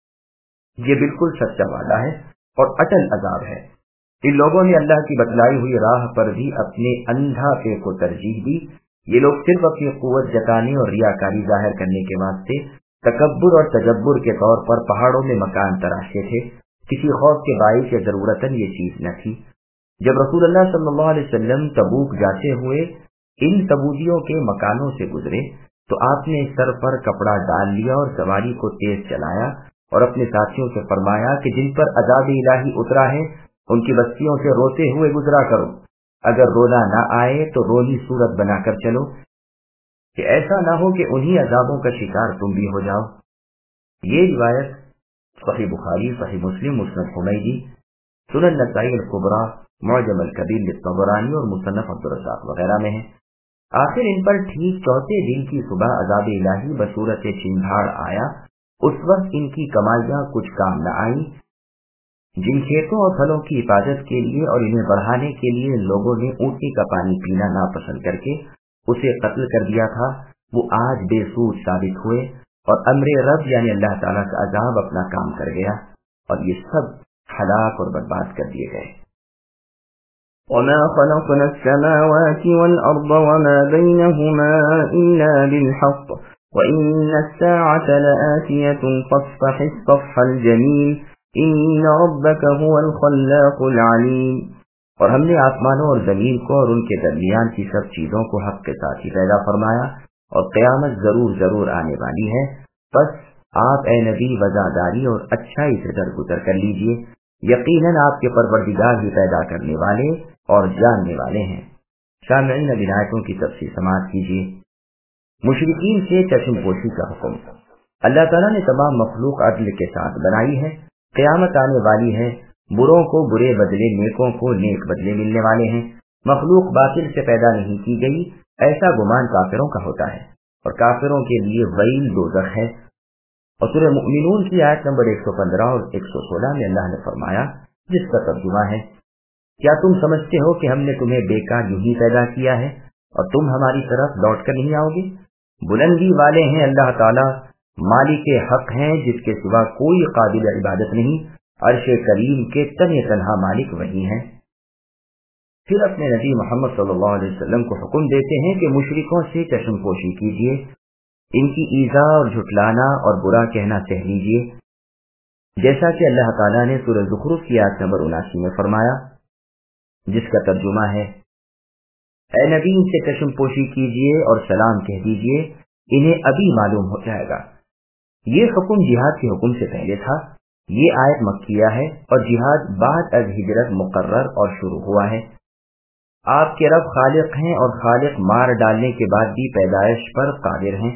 یہ بالکل سچا وعدہ ہے اور اٹل عذاب ہے۔ ان لوگوں نے اللہ کی بتلائی ہوئی راہ پر بھی اپنے اندھا پے کو ترجیح دی۔ یہ لوگ صرف اپنی قوت جتانے اور ریاکاری ظاہر کرنے کے واسطے تکبر اور تجبر کے طور پر پہاڑوں میں مکان تراشتے تھے، کسی خوف کے باعث یا ضرورتاً یہ چیز نہ تھی۔ جب رسول اللہ صلی اللہ علیہ وسلم تبوک جاتے ہوئے ان سمودیوں کے مکانوں سے گزرے تو آپ نے سر پر کپڑا ڈال لیا اور سواری کو تیز چلایا اور اپنے ساتھیوں سے فرمایا کہ جن پر عذاب الہی اترا ہے ان کی بستیوں سے روتے ہوئے گزرا کرو، اگر رونا نہ آئے تو رونی صورت بنا کر چلو کہ ایسا نہ ہو کہ انہی عذابوں کا شکار تم بھی ہو جاؤ۔ یہ روایت صحیح بخاری، صحیح مسلم، مسند حمیدی، سنن نسائی الکبریٰ، معجم الکبیر للطبرانی اور مصنف عبدالرزاق وغیرہ میں ہے۔ آخر ان پر ٹھیک 4تھے دن کی صبح عذاب الہی بصورت چنگھاڑ آیا۔ اس وقت ان کی کمائیاں کچھ کام نہ آئیں۔ جن کھیتوں اور پھلوں کی حفاظت کے لیے اور انہیں بڑھانے کے لیے ان لوگوں نے اونٹنی کا پانی پینا ناپسند کر کے اسے قتل کر دیا تھا، وہ آج بے سود ثابت ہوئے اور امر رب یعنی اللہ تعالیٰ کا عذاب اپنا کام کر گیا اور یہ سب ہلاک اور برباد کر دیے گئے۔
وما خلقنا السماوات والأرض وما بينهما إلا بالحق وإن الساعة لآتية فاصفح الصفح الجميل إن ربك هو الخلاق العليم۔
اور ہم نے آسمانوں اور زمین کو اور ان کے درمیان کی سب چیزوں کو حق کے ساتھ ہی پیدا فرمایا، اور قیامت ضرور ضرور آنے والی ہے، بس آپ اے نبی وزاداری اور اچھائی سے درگزر کر لیجئے، یقیناً آپ کے پروردگار ہی پیدا کرنے والے اور جاننے والے ہیں۔ سامعین، اب آیتوں کی تفسیر سماعت کیجیے۔ مشرکین سے چشم پوشی کا حکم۔ اللہ تعالیٰ نے تمام مخلوق عدل کے ساتھ بنائی ہے، قیامت آنے والی ہے، بروں کو برے بدلے، نیکوں کو نیک بدلے ملنے والے ہیں، مخلوق باطل سے پیدا نہیں کی گئی، ایسا گمان کافروں کا ہوتا ہے، اور کافروں کے لیے ویل دوزخ ہے۔ اور سورہ مؤمنون کی آیت نمبر 115 اور 116 میں اللہ نے فرمایا، جس کا ترجمہ ہے، کیا تم سمجھتے ہو کہ ہم نے تمہیں بیکار یوں ہی پیدا کیا ہے اور تم ہماری طرف لوٹ کر نہیں آؤ گے؟ بلندی والے ہیں اللہ تعالیٰ، مالک حق ہیں جس کے سوا کوئی قابل عبادت نہیں، عرش کریم کے تنہا مالک وہی ہیں۔ پھر اپنے نبی محمد صلی اللہ علیہ وسلم کو حکم دیتے ہیں کہ مشرکوں سے چشم پوشی کیجیے، ان کی ایذا اور جھٹلانا اور برا کہنا سہ لیجیے، جیسا کہ اللہ تعالیٰ نے سورہ زخرف کی آیت نمبر 79 میں فرمایا، جس کا ترجمہ ہے، اے نبی ان سے چشم پوشی کیجیے اور سلام کہہ دیجیے، انہیں ابھی معلوم ہو جائے گا۔ یہ حکم جہاد کے حکم سے پہلے تھا۔ یہ آیت مکیہ ہے اور جہاد بعد از ہجرت مقرر اور شروع ہوا ہے۔ آپ کے رب خالق ہیں اور خالق مار ڈالنے کے بعد بھی پیدائش پر قادر ہیں۔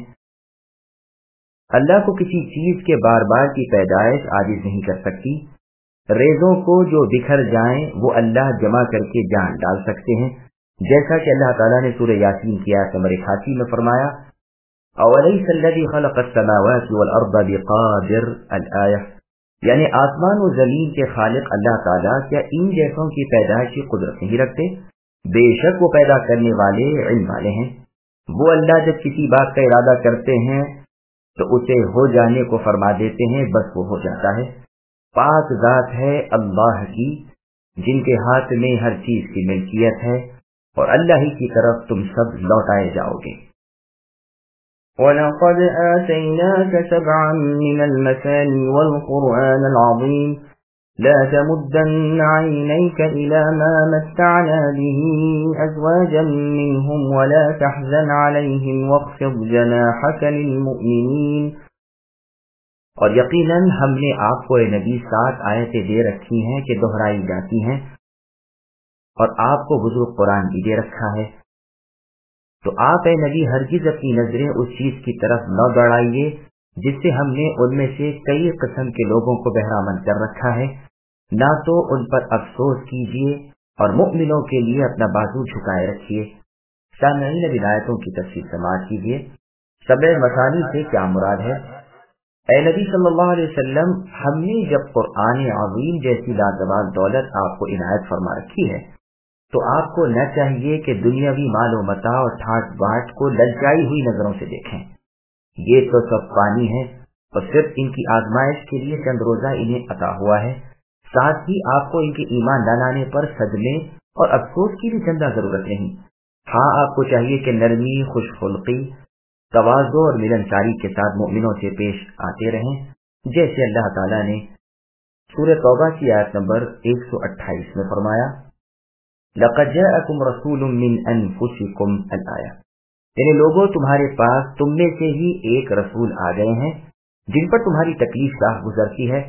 اللہ کو کسی چیز کے بار بار کی پیدائش عاجز نہیں کر سکتی۔ ریزوں کو جو بکھر جائیں وہ اللہ جمع کر کے جان ڈال سکتے ہیں، جیسا کہ اللہ تعالیٰ نے سورہ یاسین کی آیت نمبر 88 میں فرمایا، اَوَلَيْسَ الَّذِي خَلَقَ السَّمَاوَاتِ وَالْأَرْضَ بِقَادِرٍ الْآیَةُ، یعنی آسمان و زمین کے خالق اللہ تعالیٰ کیا ان جیسوں کی پیدائش کی قدرت نہیں رکھتے؟ بے شک وہ پیدا کرنے والے علم والے ہیں۔ وہ اللہ جب کسی بات کا ارادہ کرتے ہیں تو اسے ہو جانے کو فرما دیتے ہیں، بس وہ ہو جاتا ہے۔ پاک ذات ہے اللہ کی، جن کے ہاتھ میں ہر چیز کی ملکیت ہے، اور اللہ ہی کی طرف تم سب لوٹائے جاؤ گے۔
وَلَقَدْ آتَيْنَاكَ سَبْعًا مِنَ الْمَثَانِي وَالْقُرْآنَ الْعَظِيمَ لَا تَمُدَّنَّ عَيْنَيْكَ إِلَى مَا مَتَّعْنَا بِهِ أَزْوَاجًا مِّنْهُمْ وَلَا تَحْزَنْ عَلَيْهِمْ وَاخْفِضْ جَنَاحَكَ لِلْمُؤْمِنِينَ،
اور یقیناً ہم نے آپ کو اے نبی 7 آیتیں دے رکھی ہیں کہ دہرائی جاتی ہیں، اور آپ کو بزرگ قرآن بھی دے رکھا ہے، تو آپ اے نبی ہرگز اپنی نظریں اس چیز کی طرف نہ دوڑائیے جس سے ہم نے ان میں سے کئی قسم کے لوگوں کو بہرامند کر رکھا ہے، نہ تو ان پر افسوس کیجیے اور مؤمنوں کے لیے اپنا بازو جھکائے رکھیے۔ سامعین اب آیتوں کی تفصیل سماعت کیجیے۔ سبع مثانی سے کیا مراد ہے؟ اے نبی صلی اللہ علیہ وسلم، ہم نے جب قرآن عظیم جیسی لازوال دولت آپ کو عنایت فرما رکھی ہے تو آپ کو نہ چاہیے کہ دنیاوی مال و متاع اور ٹھاٹ باٹ کو للچائی ہوئی نظروں سے دیکھیں۔ یہ تو سب پانی ہے اور صرف ان کی آزمائش کے لیے چند روزہ انہیں عطا ہوا ہے، ساتھ ہی آپ کو ان کے ایمان نہ لانے پر صدمے اور افسوس کی بھی چندہ ضرورت نہیں۔ ہاں، آپ کو چاہیے کہ نرمی، خوش خلقی، تواضع اور ملنساری کے ساتھ مومنوں سے پیش آتے رہیں، جیسے اللہ تعالیٰ نے سورہ توبہ کی آیت نمبر 128 میں فرمایا، لَقَدْ جَاءَكُمْ رَسُولٌ مِّنْ أَنفُسِكُمْ الآیہ، یعنی لوگوں تمہارے پاس تم میں سے ہی ایک رسول آ گئے ہیں جن پر تمہاری تکلیف راہ گزرتی ہے،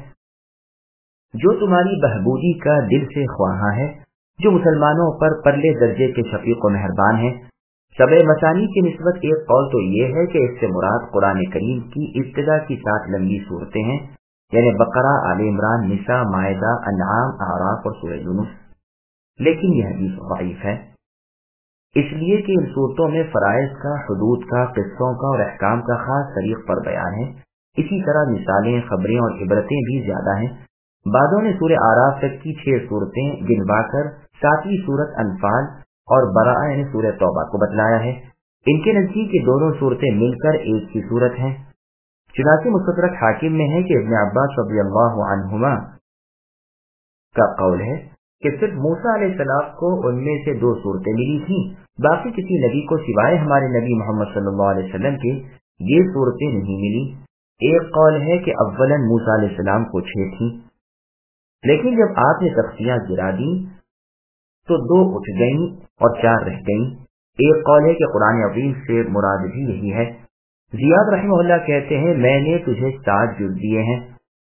جو تمہاری بہبودی کا دل سے خواہاں ہے، جو مسلمانوں پر پرلے درجے کے شفیق و مہربان ہیں۔ سبع مثانی کی نسبت ایک قول تو یہ ہے کہ اس سے مراد قرآن کریم کی ابتدا کی 7 لمبی صورتیں ہیں، یعنی بقرہ، آل عمران، نساء، مائدہ، انعام، اعراف اور سورہ یونس، لیکن یہ حدیث ضعیف ہے، اس لیے کہ ان صورتوں میں فرائض کا، حدود کا، قصوں کا اور احکام کا خاص طریق پر بیان ہے۔ اسی طرح مثالیں، خبریں اور عبرتیں بھی زیادہ ہیں۔ بعضوں نے سورہ اعراف تک کی 6 صورتیں گنوا کر 7ویں صورت انفال اور براءہ یعنی سورہ توبہ کو بتلایا ہے۔ ان کے نزدیک یہ دونوں صورتیں مل کر ایک ہی صورت ہیں۔ چنانچہ مستدرک حاکم میں ہے کہ ابن عباس رضی اللہ عنہما کا قول ہے کہ صرف موسیٰ علیہ السلام کو ان میں سے 2 صورتیں ملی تھیں، باقی کسی نبی کو سوائے ہمارے نبی محمد صلی اللہ علیہ وسلم کے یہ صورتیں نہیں ملی۔ ایک قول ہے کہ اولاً موسیٰ علیہ السلام کو 6 تھیں، لیکن جب آپ نے تختیاں گرا دیں تو 2 اٹھ گئیں اور 4 رہ گئیں۔ ایک قول ہے کہ قرآن عظیم سے مراد بھی یہی ہے۔ زیاد رحمہ اللہ کہتے ہیں، میں نے تجھے 7 جز دیے ہیں،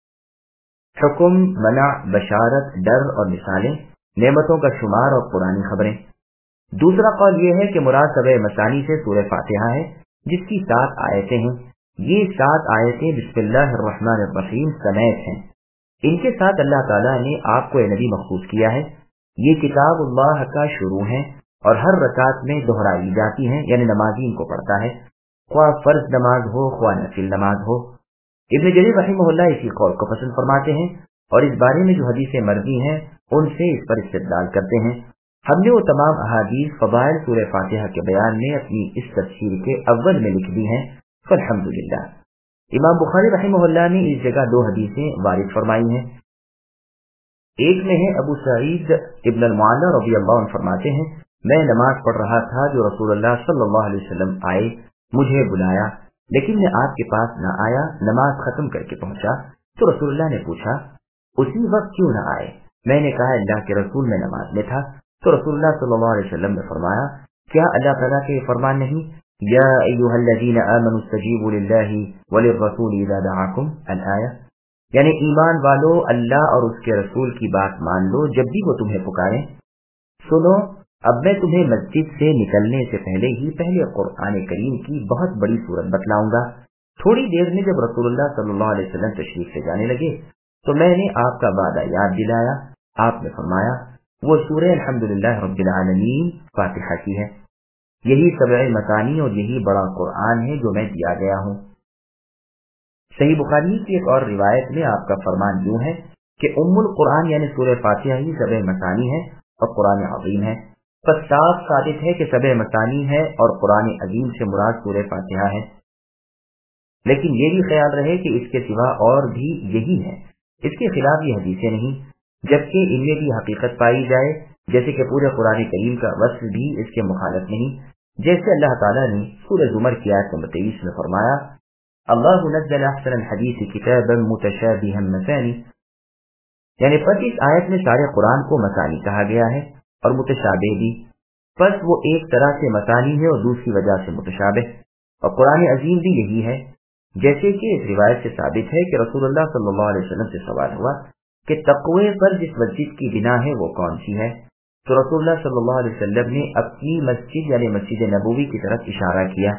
حکم، منع، بشارت، ڈر اور مثالیں، نعمتوں کا شمار اور قرآنی خبریں۔ دوسرا قول یہ ہے کہ مراد سبع مثانی سے سورہ فاتحہ ہے، جس کی 7 آیتیں ہیں۔ یہ 7 آیتیں بسم اللہ الرحمن الرحیم سمیت ہیں۔ ان کے ساتھ اللہ تعالیٰ نے آپ کو اے نبی مخصوص کیا ہے۔ یہ کتاب اللہ کا شروع ہے اور ہر رکعت میں دہرائی جاتی ہیں، یعنی نمازی ان کو پڑھتا ہے، خواہ فرض نماز ہو خواہ نفل نماز ہو۔ ابن جریر رحمہ اللہ اسی قول کو پسند فرماتے ہیں اور اس بارے میں جو حدیثیں مروی ہیں ان سے اس پر استدلال کرتے ہیں۔ ہم نے وہ تمام احادیث فضائل سورہ فاتحہ کے بیان میں اپنی اس تفسیر کے اول میں لکھ دی ہیں، فالحمدللہ۔ امام بخاری رحمہ اللہ نے اس جگہ 2 حدیثیں وارد فرمائی ہیں۔ ایک में है अबू सईद इब्न अल-मुअल्ला रज़ी अल्लाह अन्हु फरमाते हैं, मैं नमाज पढ़ रहा था जो रसूलुल्लाह सल्लल्लाहु अलैहि वसल्लम आए, मुझे बुलाया, लेकिन मैं आपके पास न आया। नमाज खत्म करके पहुंचा तो रसूलुल्लाह ने पूछा, उसी वक्त क्यों न आए? मैंने कहा, अल्लाह के रसूल मैं नमाज में था। तो रसूलुल्लाह सल्लल्लाहु अलैहि वसल्लम ने फरमाया, क्या अल्लाह ताला के फरमान नहीं, या अय्युहल्लज़ीना आमनू इस्तजीबू लिल्लाहि व लिर्रसूल इज़ा दआकुम अल-आया, यानी ईमान वालो अल्लाह और उसके रसूल की बात मान लो जब भी वो तुम्हें पुकारें। सुनो, अब मैं तुम्हें मस्जिद से निकलने से पहले कुरआन करीम की बहुत बड़ी सूरत बतलाऊंगा। थोड़ी देर में जब रसूलुल्लाह सल्लल्लाहु अलैहि वसल्लम तशरीफ से जाने लगे तो मैंने आपका वादा याद दिलाया। आपने फरमाया, वो सूरह अल्हम्दुलिल्लाह रब्बिल आलमीन फातिहा की है। यही सबअ मसानी और यही बड़ा कुरआन है जो मैं दिया गया हूँ। सही बुखारी की एक और रिवायत में आपका फरमान यूं है कि उम्मुल कुरान यानी सूरह फातिहा ही सबअ मसानी है और कुरान अज़ीम है। बस साफ साबित है कि सबअ मसानी है और कुरान अज़ीम से मुराद सूरह फातिहा है, लेकिन ये भी ख्याल रहे कि इसके सिवा और भी यही है, इसके खिलाफ ये हदीसें नहीं, जबकि इनमें भी हकीकत पाई जाए, जैसे कि पूरे कुरान करीम का वस्फ भी इसके मुखालिफ नहीं। जैसे अल्लाह ताला ने सूरह ज़ुमर की आयत नंबर 23 में फरमाया, अल्लाहु नज़्ज़ल अहसनल हदीस किताबन मुतशाबिहन मसानी, यानी बस इस आयत में सारे कुरान को मसानी कहा गया है और मुतशाबिह भी, बस वो एक तरह से मसानी है और दूसरी वजह से मुतशाबिह। और कुरान अजीम भी यही है, जैसे कि इस रिवायत से साबित है कि रसूलुल्लाह सल्लल्लाहु अलैहि वसल्लम से सवाल हुआ कि तक़वे पर जिस मस्जिद की बिना है वो कौन सी है, तो रसूलुल्लाह सल्लल्लाहु अलैहि वसल्लम ने अपनी मस्जिद यानी मस्जिद नबवी की तरफ इशारा किया।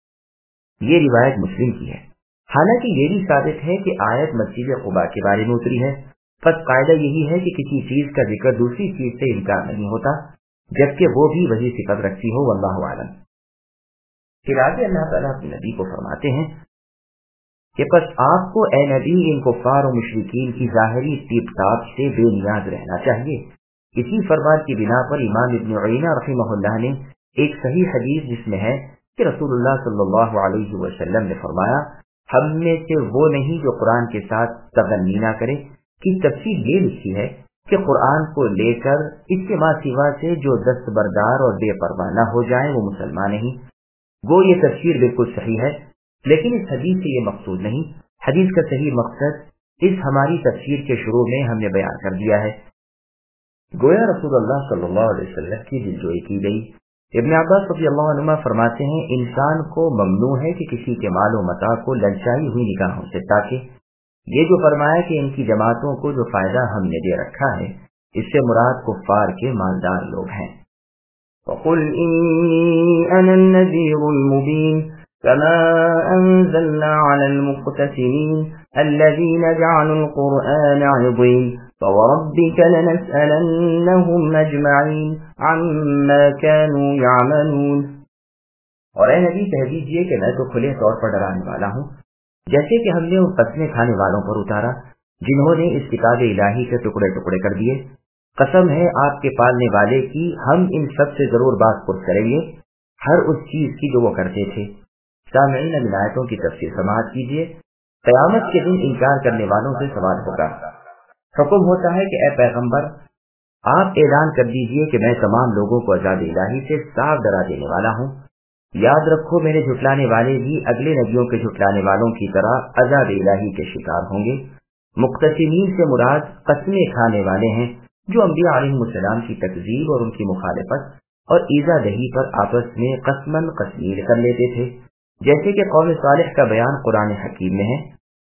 ये रिवायत मुस्लिम की है। हालांकि ये भी साबित है कि आयत मस्जिद क़ुबा के बारे में उतरी है, बस कायदा यही है कि किसी चीज का जिक्र दूसरी चीज से इनकार नहीं होता, जबकि वो भी वही सिफत रखती हो, वल्लाहु आलम। फिर आगे अल्लाह ताला अपने नबी को फरमाते हैं कि बस आपको ए नबी इन कुफ्फार और मुशरिकीन की ज़ाहिरी टीप टाप से बेनियाज रहना चाहिए। इसी फरमान की बिना पर इमाम इब्न उयैना रहिमहुल्लाह ने एक सही हदीस जिसमें है कि रसूलुल्लाह सल्लल्लाहु अलैहि वसल्लम ने फरमाया, हम में से वो नहीं जो कुरान के साथ तगन्नी ना करे, की तफसीर ये लिखी है कि कुरान को लेकर इसके बाद सिवा से जो दस्तबरदार और बेपरवाह न हो जाए वो मुसलमान नहीं। वो ये तफसीर बिल्कुल सही है, लेकिन इस हदीस से ये मकसूद नहीं। हदीस का सही मकसद इस हमारी तफसीर के शुरू में हमने बयान कर दिया है। गोया रसूलुल्लाह सल्लल्लाहु अलैहि वसल्लम की दिलजोई की गई। इब्न अब्बास रज़ियल्लाहु अन्हुमा फरमाते हैं, इंसान को ममनू है कि किसी के माल व मता को ललचाई हुई निगाहों से ताके। ये जो फरमाया कि इनकी जमातों को जो फायदा हमने दे रखा है, इससे मुराद कुफ्फार के मालदार लोग हैं।
वक़ुल इन्नी अना अन्नज़ीरुल मुबीन कमा अंज़लना अलल मुक़्तसिमीन अल्लज़ीना जअलुल क़ुरआन अज़ीम फवरब्बिक लनसअलन्नहुम अजमईन अम्मा कानू यअमलून।
और ए नबी कह दीजिए कि मैं तो खुले तौर पर डराने वाला हूँ, जैसे कि हमने उन कसमें खाने वालों पर उतारा जिन्होंने इस किताब इलाही के टुकड़े टुकड़े कर दिए। कसम है आपके पालने वाले की, हम इन सब से जरूर बात पुर करेंगे, हर उस चीज की जो वो करते थे। सामईन इन आयतों की तफसीर समाअत कीजिए। क़यामत के दिन इनकार करने वालों से सवाल होगा। हुक्म होता है कि ए पैगंबर, आप ऐलान कर दीजिए कि मैं तमाम लोगों को अज़ाब इलाही से साफ डरा देने वाला हूँ। याद रखो, मेरे झुटलाने वाले भी अगले नबियों के झुटलाने वालों की तरह अज़ाब इलाही के शिकार होंगे। मुक़्तसिमीन से मुराद कसमें खाने वाले हैं, जो अंबिया अलैहिमुस्सलाम की तकज़ीब और उनकी मुखालिफत और ईज़ा दही पर आपस में कसमन कस्मीर कर लेते थे, जैसे कि कौम सालिह का बयान कुरान हकीम में है।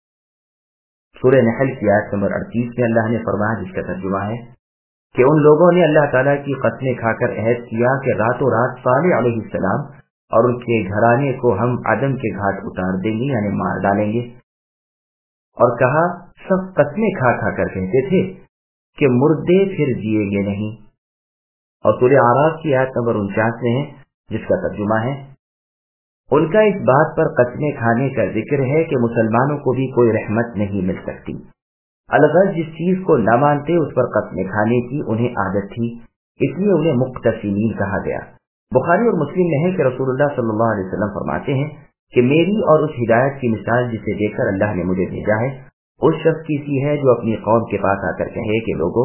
सूरह नहल की आयत नंबर 38 में अल्लाह ने फरमाया, जिसका तर्जुमा है कि उन लोगों ने अल्लाह ताला की कसमें खाकर अहद किया कि रातों रात सालेह अलैहिस्सलाम और उनके घराने को हम आदम के घाट उतार देंगे, यानी मार डालेंगे। और कहा, सब कसमें खा खा कर कहते थे कि मुर्दे फिर जिएंगे नहीं। और सूरह आराफ की आयत नंबर 49 में है, जिसका तर्जुमा है, उनका इस बात पर कसमें खाने का जिक्र है कि मुसलमानों को भी कोई रहमत नहीं मिल सकती। अलगज़ जिस चीज को न मानते उस पर कसमें खाने की उन्हें आदत थी, इसलिए उन्हें मुक़्तसिमीन कहा गया। बुखारी और मुस्लिम में है कि रसूलुल्लाह सल्लल्लाहु अलैहि वसल्लम फरमाते हैं कि मेरी और उस हिदायत की मिसाल जिसे देखकर अल्लाह ने मुझे भेजा है, उस शख्स की सी है जो अपनी कौम के पास आकर कहे कि लोगों,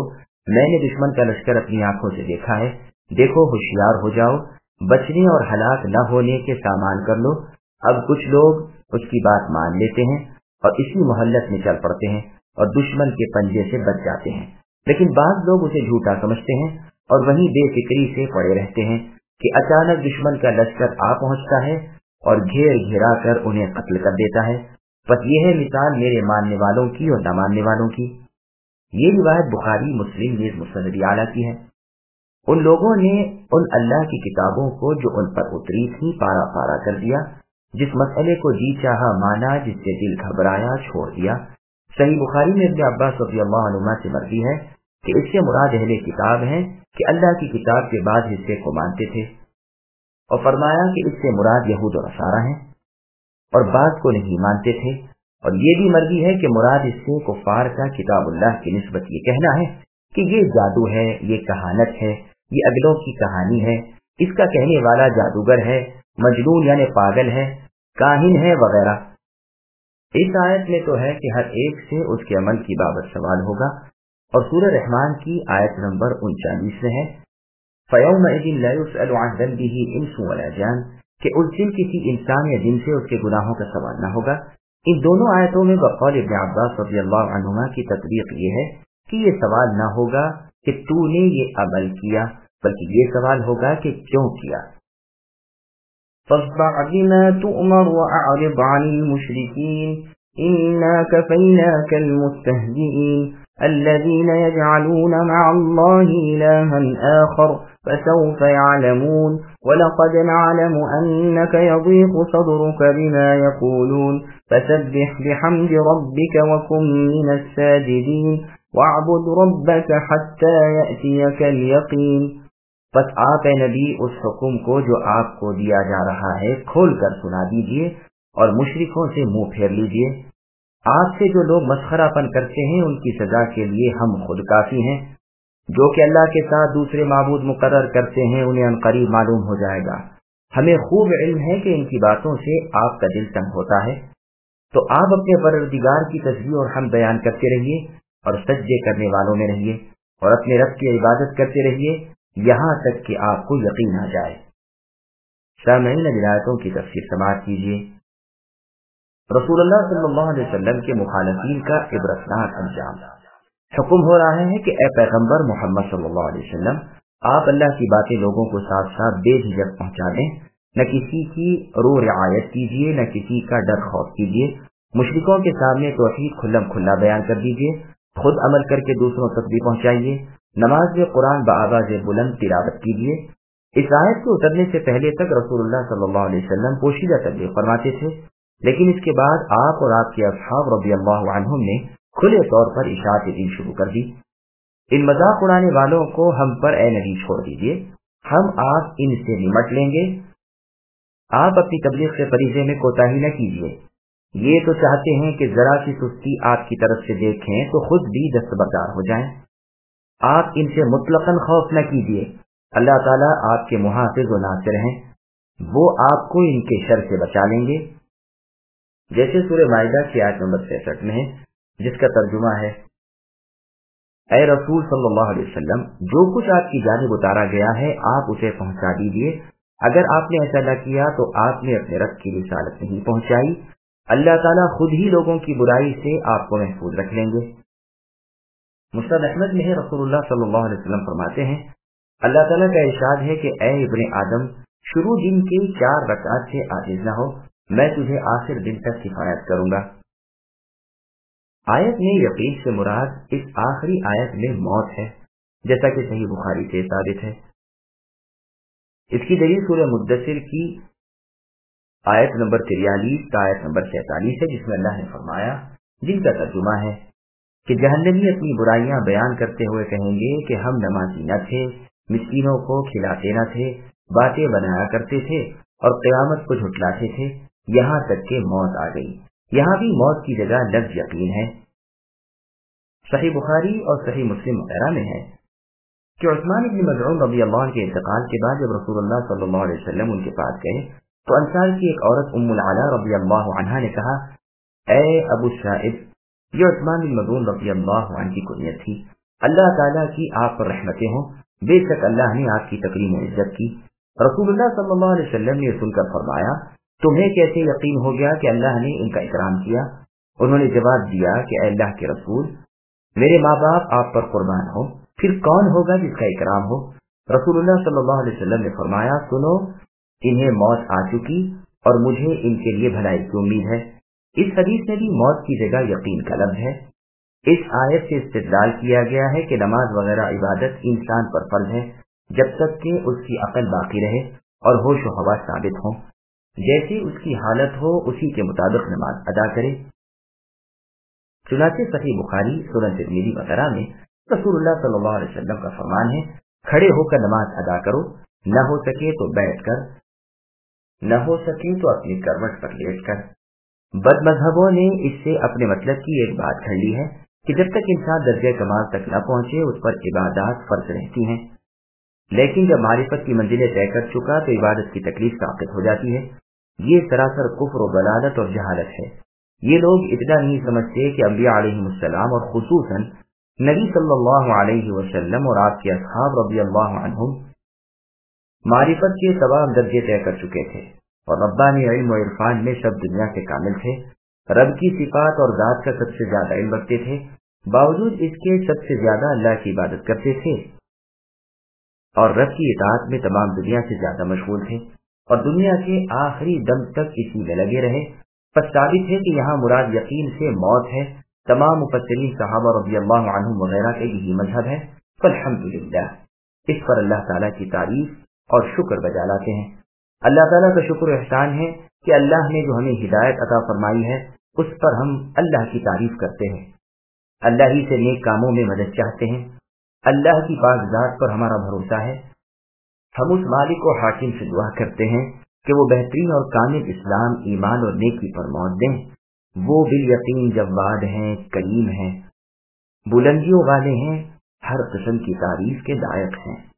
میں نے دشمن کا لشکر اپنی آنکھوں سے دیکھا ہے، دیکھو ہوشیار ہو جاؤ، بچنے اور ہلاک نہ ہونے کے سامان کر لو۔ اب کچھ لوگ اس کی بات مان لیتے ہیں اور اسی محلت میں چل پڑتے ہیں اور دشمن کے پنجے سے بچ جاتے ہیں، لیکن بعض لوگ اسے جھوٹا سمجھتے ہیں اور وہیں بے فکری سے پڑے رہتے ہیں کہ اچانک دشمن کا لشکر آ پہنچتا ہے اور گھیر گھیرا کر انہیں قتل کر دیتا ہے۔ بس یہ ہے مثال میرے ماننے والوں کی اور نہ ماننے والوں کی۔ یہ روایت بخاری، مسلم نیز مسند اعلیٰ کی ہے۔ ان لوگوں نے ان اللہ کی کتابوں کو جو ان پر اتری تھی پارا پارا کر دیا، جس مسئلے کو جی چاہا مانا، جس سے دل گھبرایا چھوڑ دیا۔ صحیح بخاری میں ابن عباس رضی اللہ عنہما سے مروی ہے کہ اس سے مراد اہل کتاب ہیں کہ اللہ کی کتاب کے بعد حصے کو مانتے تھے، اور فرمایا کہ اس سے مراد یہود و نصارہ ہیں اور بعض کو نہیں مانتے تھے۔ اور یہ بھی مروی ہے کہ مراد اس سے کفار کا کتاب اللہ کی نسبت یہ کہنا ہے کہ یہ جادو ہے، یہ کہانت ہے، یہ اگلوں کی کہانی ہے، اس کا کہنے والا جادوگر ہے، مجنون یعنی پاگل ہے، کاہن ہے وغیرہ۔ اس آیت میں تو ہے کہ ہر ایک سے اس کے عمل کی بابت سوال ہوگا، اور سورہ رحمان کی آیت نمبر 39 میں ہے فَيَوْمَئِذٍ لَا يُسْأَلُ عَنْ ذَنبِهِ إِنسٌ وَلَا جَانٌ، کہ اس دن کسی انسان یا جن سے اس کے گناہوں کا سوال نہ ہوگا۔ ان دونوں آیتوں میں بقول ابن عباس رضی اللہ عنہما کی تطبیق یہ ہے کہ یہ سوال نہ ہوگا کہ تو نے یہ عمل کیا، بلکہ یہ سوال ہوگا کہ کیوں کیا۔
فاصدع بما تؤمر وأعرض عن المشركين إنا كفيناك المستهزئين الذين يجعلون مع الله إلها آخر فسوف يعلمون ولقد نعلم أنك يضيق صدرك بما يقولون فسبح بحمد ربك وكن من الساجدين واعبد ربك حتى يأتيك اليقين۔
بس آپ اے نبی اس حکم کو جو آپ کو دیا جا رہا ہے کھول کر سنا دیجئے اور مشرکوں سے منہ پھیر لیجئے۔ آپ سے جو لوگ مسخرہ پن کرتے ہیں ان کی سزا کے لیے ہم خود کافی ہیں۔ جو کہ اللہ کے ساتھ دوسرے معبود مقرر کرتے ہیں انہیں عنقریب معلوم ہو جائے گا۔ ہمیں خوب علم ہے کہ ان کی باتوں سے آپ کا دل تنگ ہوتا ہے، تو آپ اپنے پروردگار کی تسبیح اور حمد بیان کرتے رہیے اور سجدے کرنے والوں میں رہیے اور اپنے رب کی عبادت کرتے رہیے یہاں تک کہ آپ کو یقین آ جائے۔ سامعین آیتوں کی تفسیر سماعت کیجیے۔ رسول اللہ صلی اللہ علیہ وسلم کے مخالفین کا عبرتناک انجام۔ حکم ہو رہا ہے کہ اے پیغمبر محمد صلی اللہ علیہ وسلم، آپ اللہ کی باتیں لوگوں کو ساتھ ساتھ بے جھجک پہنچا دیں، نہ کسی کی رو رعایت کیجیے، نہ کسی کا ڈر خوف کیجیے۔ مشرکوں کے سامنے توحید کھلم کھلا بیان کر دیجیے، خود عمل کر کے دوسروں تک بھی پہنچائیے۔ نماز میں قرآن بآواز بلند تلاوت کیجیے۔ اس آیت کے اترنے سے پہلے تک رسول اللہ صلی اللہ علیہ وسلم پوشیدہ تبلیغ فرماتے تھے، لیکن اس کے بعد آپ اور آپ کے اصحاب رضی اللہ عنہم نے کھلے طور پر اشاعت دین شروع کر دی۔ ان مذاق اڑانے والوں کو ہم پر اے نبی چھوڑ دیجیے، ہم آپ ان سے نمٹ لیں گے۔ آپ اپنی تبلیغ سے فریضے میں کوتاہی نہ کیجیے۔ یہ تو چاہتے ہیں کہ ذرا سی سستی آپ کی طرف سے دیکھیں تو خود بھی دستبردار ہو جائیں۔ آپ ان سے مطلقاً خوف نہ کیجیے، اللہ تعالیٰ آپ کے محافظ و ناصر ہیں، وہ آپ کو ان کے شر سے بچا لیں گے۔ جیسے سورہ مائدہ کی آیت نمبر 66 میں ہے، جس کا ترجمہ ہے اے رسول صلی اللہ علیہ وسلم، جو کچھ آپ کی جانب اتارا گیا ہے آپ اسے پہنچا دیجیے۔ اگر آپ نے ایسا نہ کیا تو آپ نے اپنے رب کی رسالت نہیں پہنچائی، اللہ تعالیٰ خود ہی لوگوں کی برائی سے آپ کو محفوظ رکھ لیں گے۔ مسند احمد میں ہے رسول اللہ صلی اللہ علیہ وسلم فرماتے ہیں اللہ تعالیٰ کا ارشاد ہے کہ اے ابن آدم، شروع دن کی 4 رکعات سے عاجز نہ ہو، میں تجھے آخر دن تک کفایت کروں گا۔ آیت میں یقین سے مراد اس آخری آیت میں موت ہے، جیسا کہ صحیح بخاری سے ثابت ہے۔ اس کی دلیل سورہ مدثر کی آیت نمبر 43 تا آیت نمبر 47 ہے، جس میں اللہ نے فرمایا، جن کا ترجمہ ہے کہ جہنمی اپنی برائیاں بیان کرتے ہوئے کہیں گے کہ ہم نمازی نہ تھے، مسکینوں کو کھلاتے نہ تھے، باتیں بنایا کرتے تھے اور قیامت کو جھٹلاتے تھے، یہاں تک کہ موت آ گئی۔ یہاں بھی موت کی جگہ لفظ یقین ہے۔ صحیح بخاری اور صحیح مسلم وغیرہ میں ہے کہ عثمان بن مظعون رضی اللہ عنہ کے انتقال کے بعد جب رسول اللہ صلی اللہ علیہ وسلم ان کے پاس گئے تو انصار کی ایک عورت ام العلا رضی اللہ عنہا نے کہا، اے ابو السائب، یہ عثمان بن مظعون رضی اللہ عنہ کی کنیت تھی، اللہ تعالیٰ کی آپ پر رحمتیں ہوں، بے شک اللہ نے آپ کی تکریم و عزت کی۔ رسول اللہ صلی اللہ علیہ وسلم نے سن کر فرمایا، تمہیں کیسے یقین ہو گیا کہ اللہ نے ان کا اکرام کیا؟ انہوں نے جواب دیا کہ اے اللہ کے رسول، میرے ماں باپ آپ پر قربان ہو، پھر کون ہوگا جس کا اکرام ہو؟ رسول اللہ صلی اللہ علیہ وسلم نے فرمایا، سنو، انہیں موت آ چکی اور مجھے ان کے لیے بھلائی کی امید ہے۔ اس حدیث میں بھی موت کی جگہ یقین کا لفظ ہے۔ اس آیت سے استدلال کیا گیا ہے کہ نماز وغیرہ عبادت انسان پر فرض ہے جب تک کہ اس کی عقل باقی رہے اور ہوش و حواس ثابت ہوں، جیسی اس کی حالت ہو اسی کے مطابق نماز ادا کرے۔ چنانچہ صحیح بخاری، سنن ترمذی وغیرہ میں رسول اللہ صلی اللہ علیہ وسلم کا فرمان ہے، کھڑے ہو کر نماز ادا کرو، نہ ہو سکے تو بیٹھ کر، نہ ہو سکے تو اپنی کروٹ پر لیٹ کر۔ بد مذہبوں نے اس سے اپنے مطلب کی ایک بات کھڑ لی ہے کہ جب تک انسان درجہ کمال تک نہ پہنچے اس پر عبادات فرض رہتی ہیں، لیکن جب معرفت کی منزلیں طے کر چکا تو عبادت کی تکلیف ثابت ہو جاتی ہے۔ یہ سراسر کفر و ضلالت اور جہالت ہے۔ یہ لوگ اتنا نہیں سمجھتے کہ انبیاء علیہ السلام اور خصوصاً نبی صلی اللہ علیہ وسلم اور آپ کے اصحاب رضی اللہ عنہم معرفت کے تمام درجے طے کر چکے تھے اور ربانی علم و عرفان میں سب دنیا کے کامل تھے، رب کی صفات اور ذات کا سب سے زیادہ علم رکھتے تھے، باوجود اس کے سب سے زیادہ اللہ کی عبادت کرتے تھے اور رب کی اطاعت میں تمام دنیا سے زیادہ مشغول تھے اور دنیا کے آخری دم تک اسی میں لگے رہے۔ پس ثابت ہے کہ یہاں مراد یقین سے موت ہے۔ تمام مفسرین صحابہ رضی اللہ عنہم وغیرہ کا یہی مذہب ہے۔ فالحمدللہ، اس پر اللہ تعالیٰ کی تعریف اور شکر بجا لاتے ہیں۔ اللہ تعالیٰ کا شکر و احسان ہے کہ اللہ نے جو ہمیں ہدایت عطا فرمائی ہے اس پر ہم اللہ کی تعریف کرتے ہیں، اللہ ہی سے نیک کاموں میں مدد چاہتے ہیں، اللہ کی پاک ذات پر ہمارا بھروسہ ہے۔ ہم اس مالک و حاکم سے دعا کرتے ہیں کہ وہ بہترین اور کامل اسلام، ایمان اور نیکی پر موت دیں۔ وہ بالیقین جواد ہیں، کریم ہیں، بلندیوں والے ہیں، ہر قسم کی تعریف کے لائق ہیں۔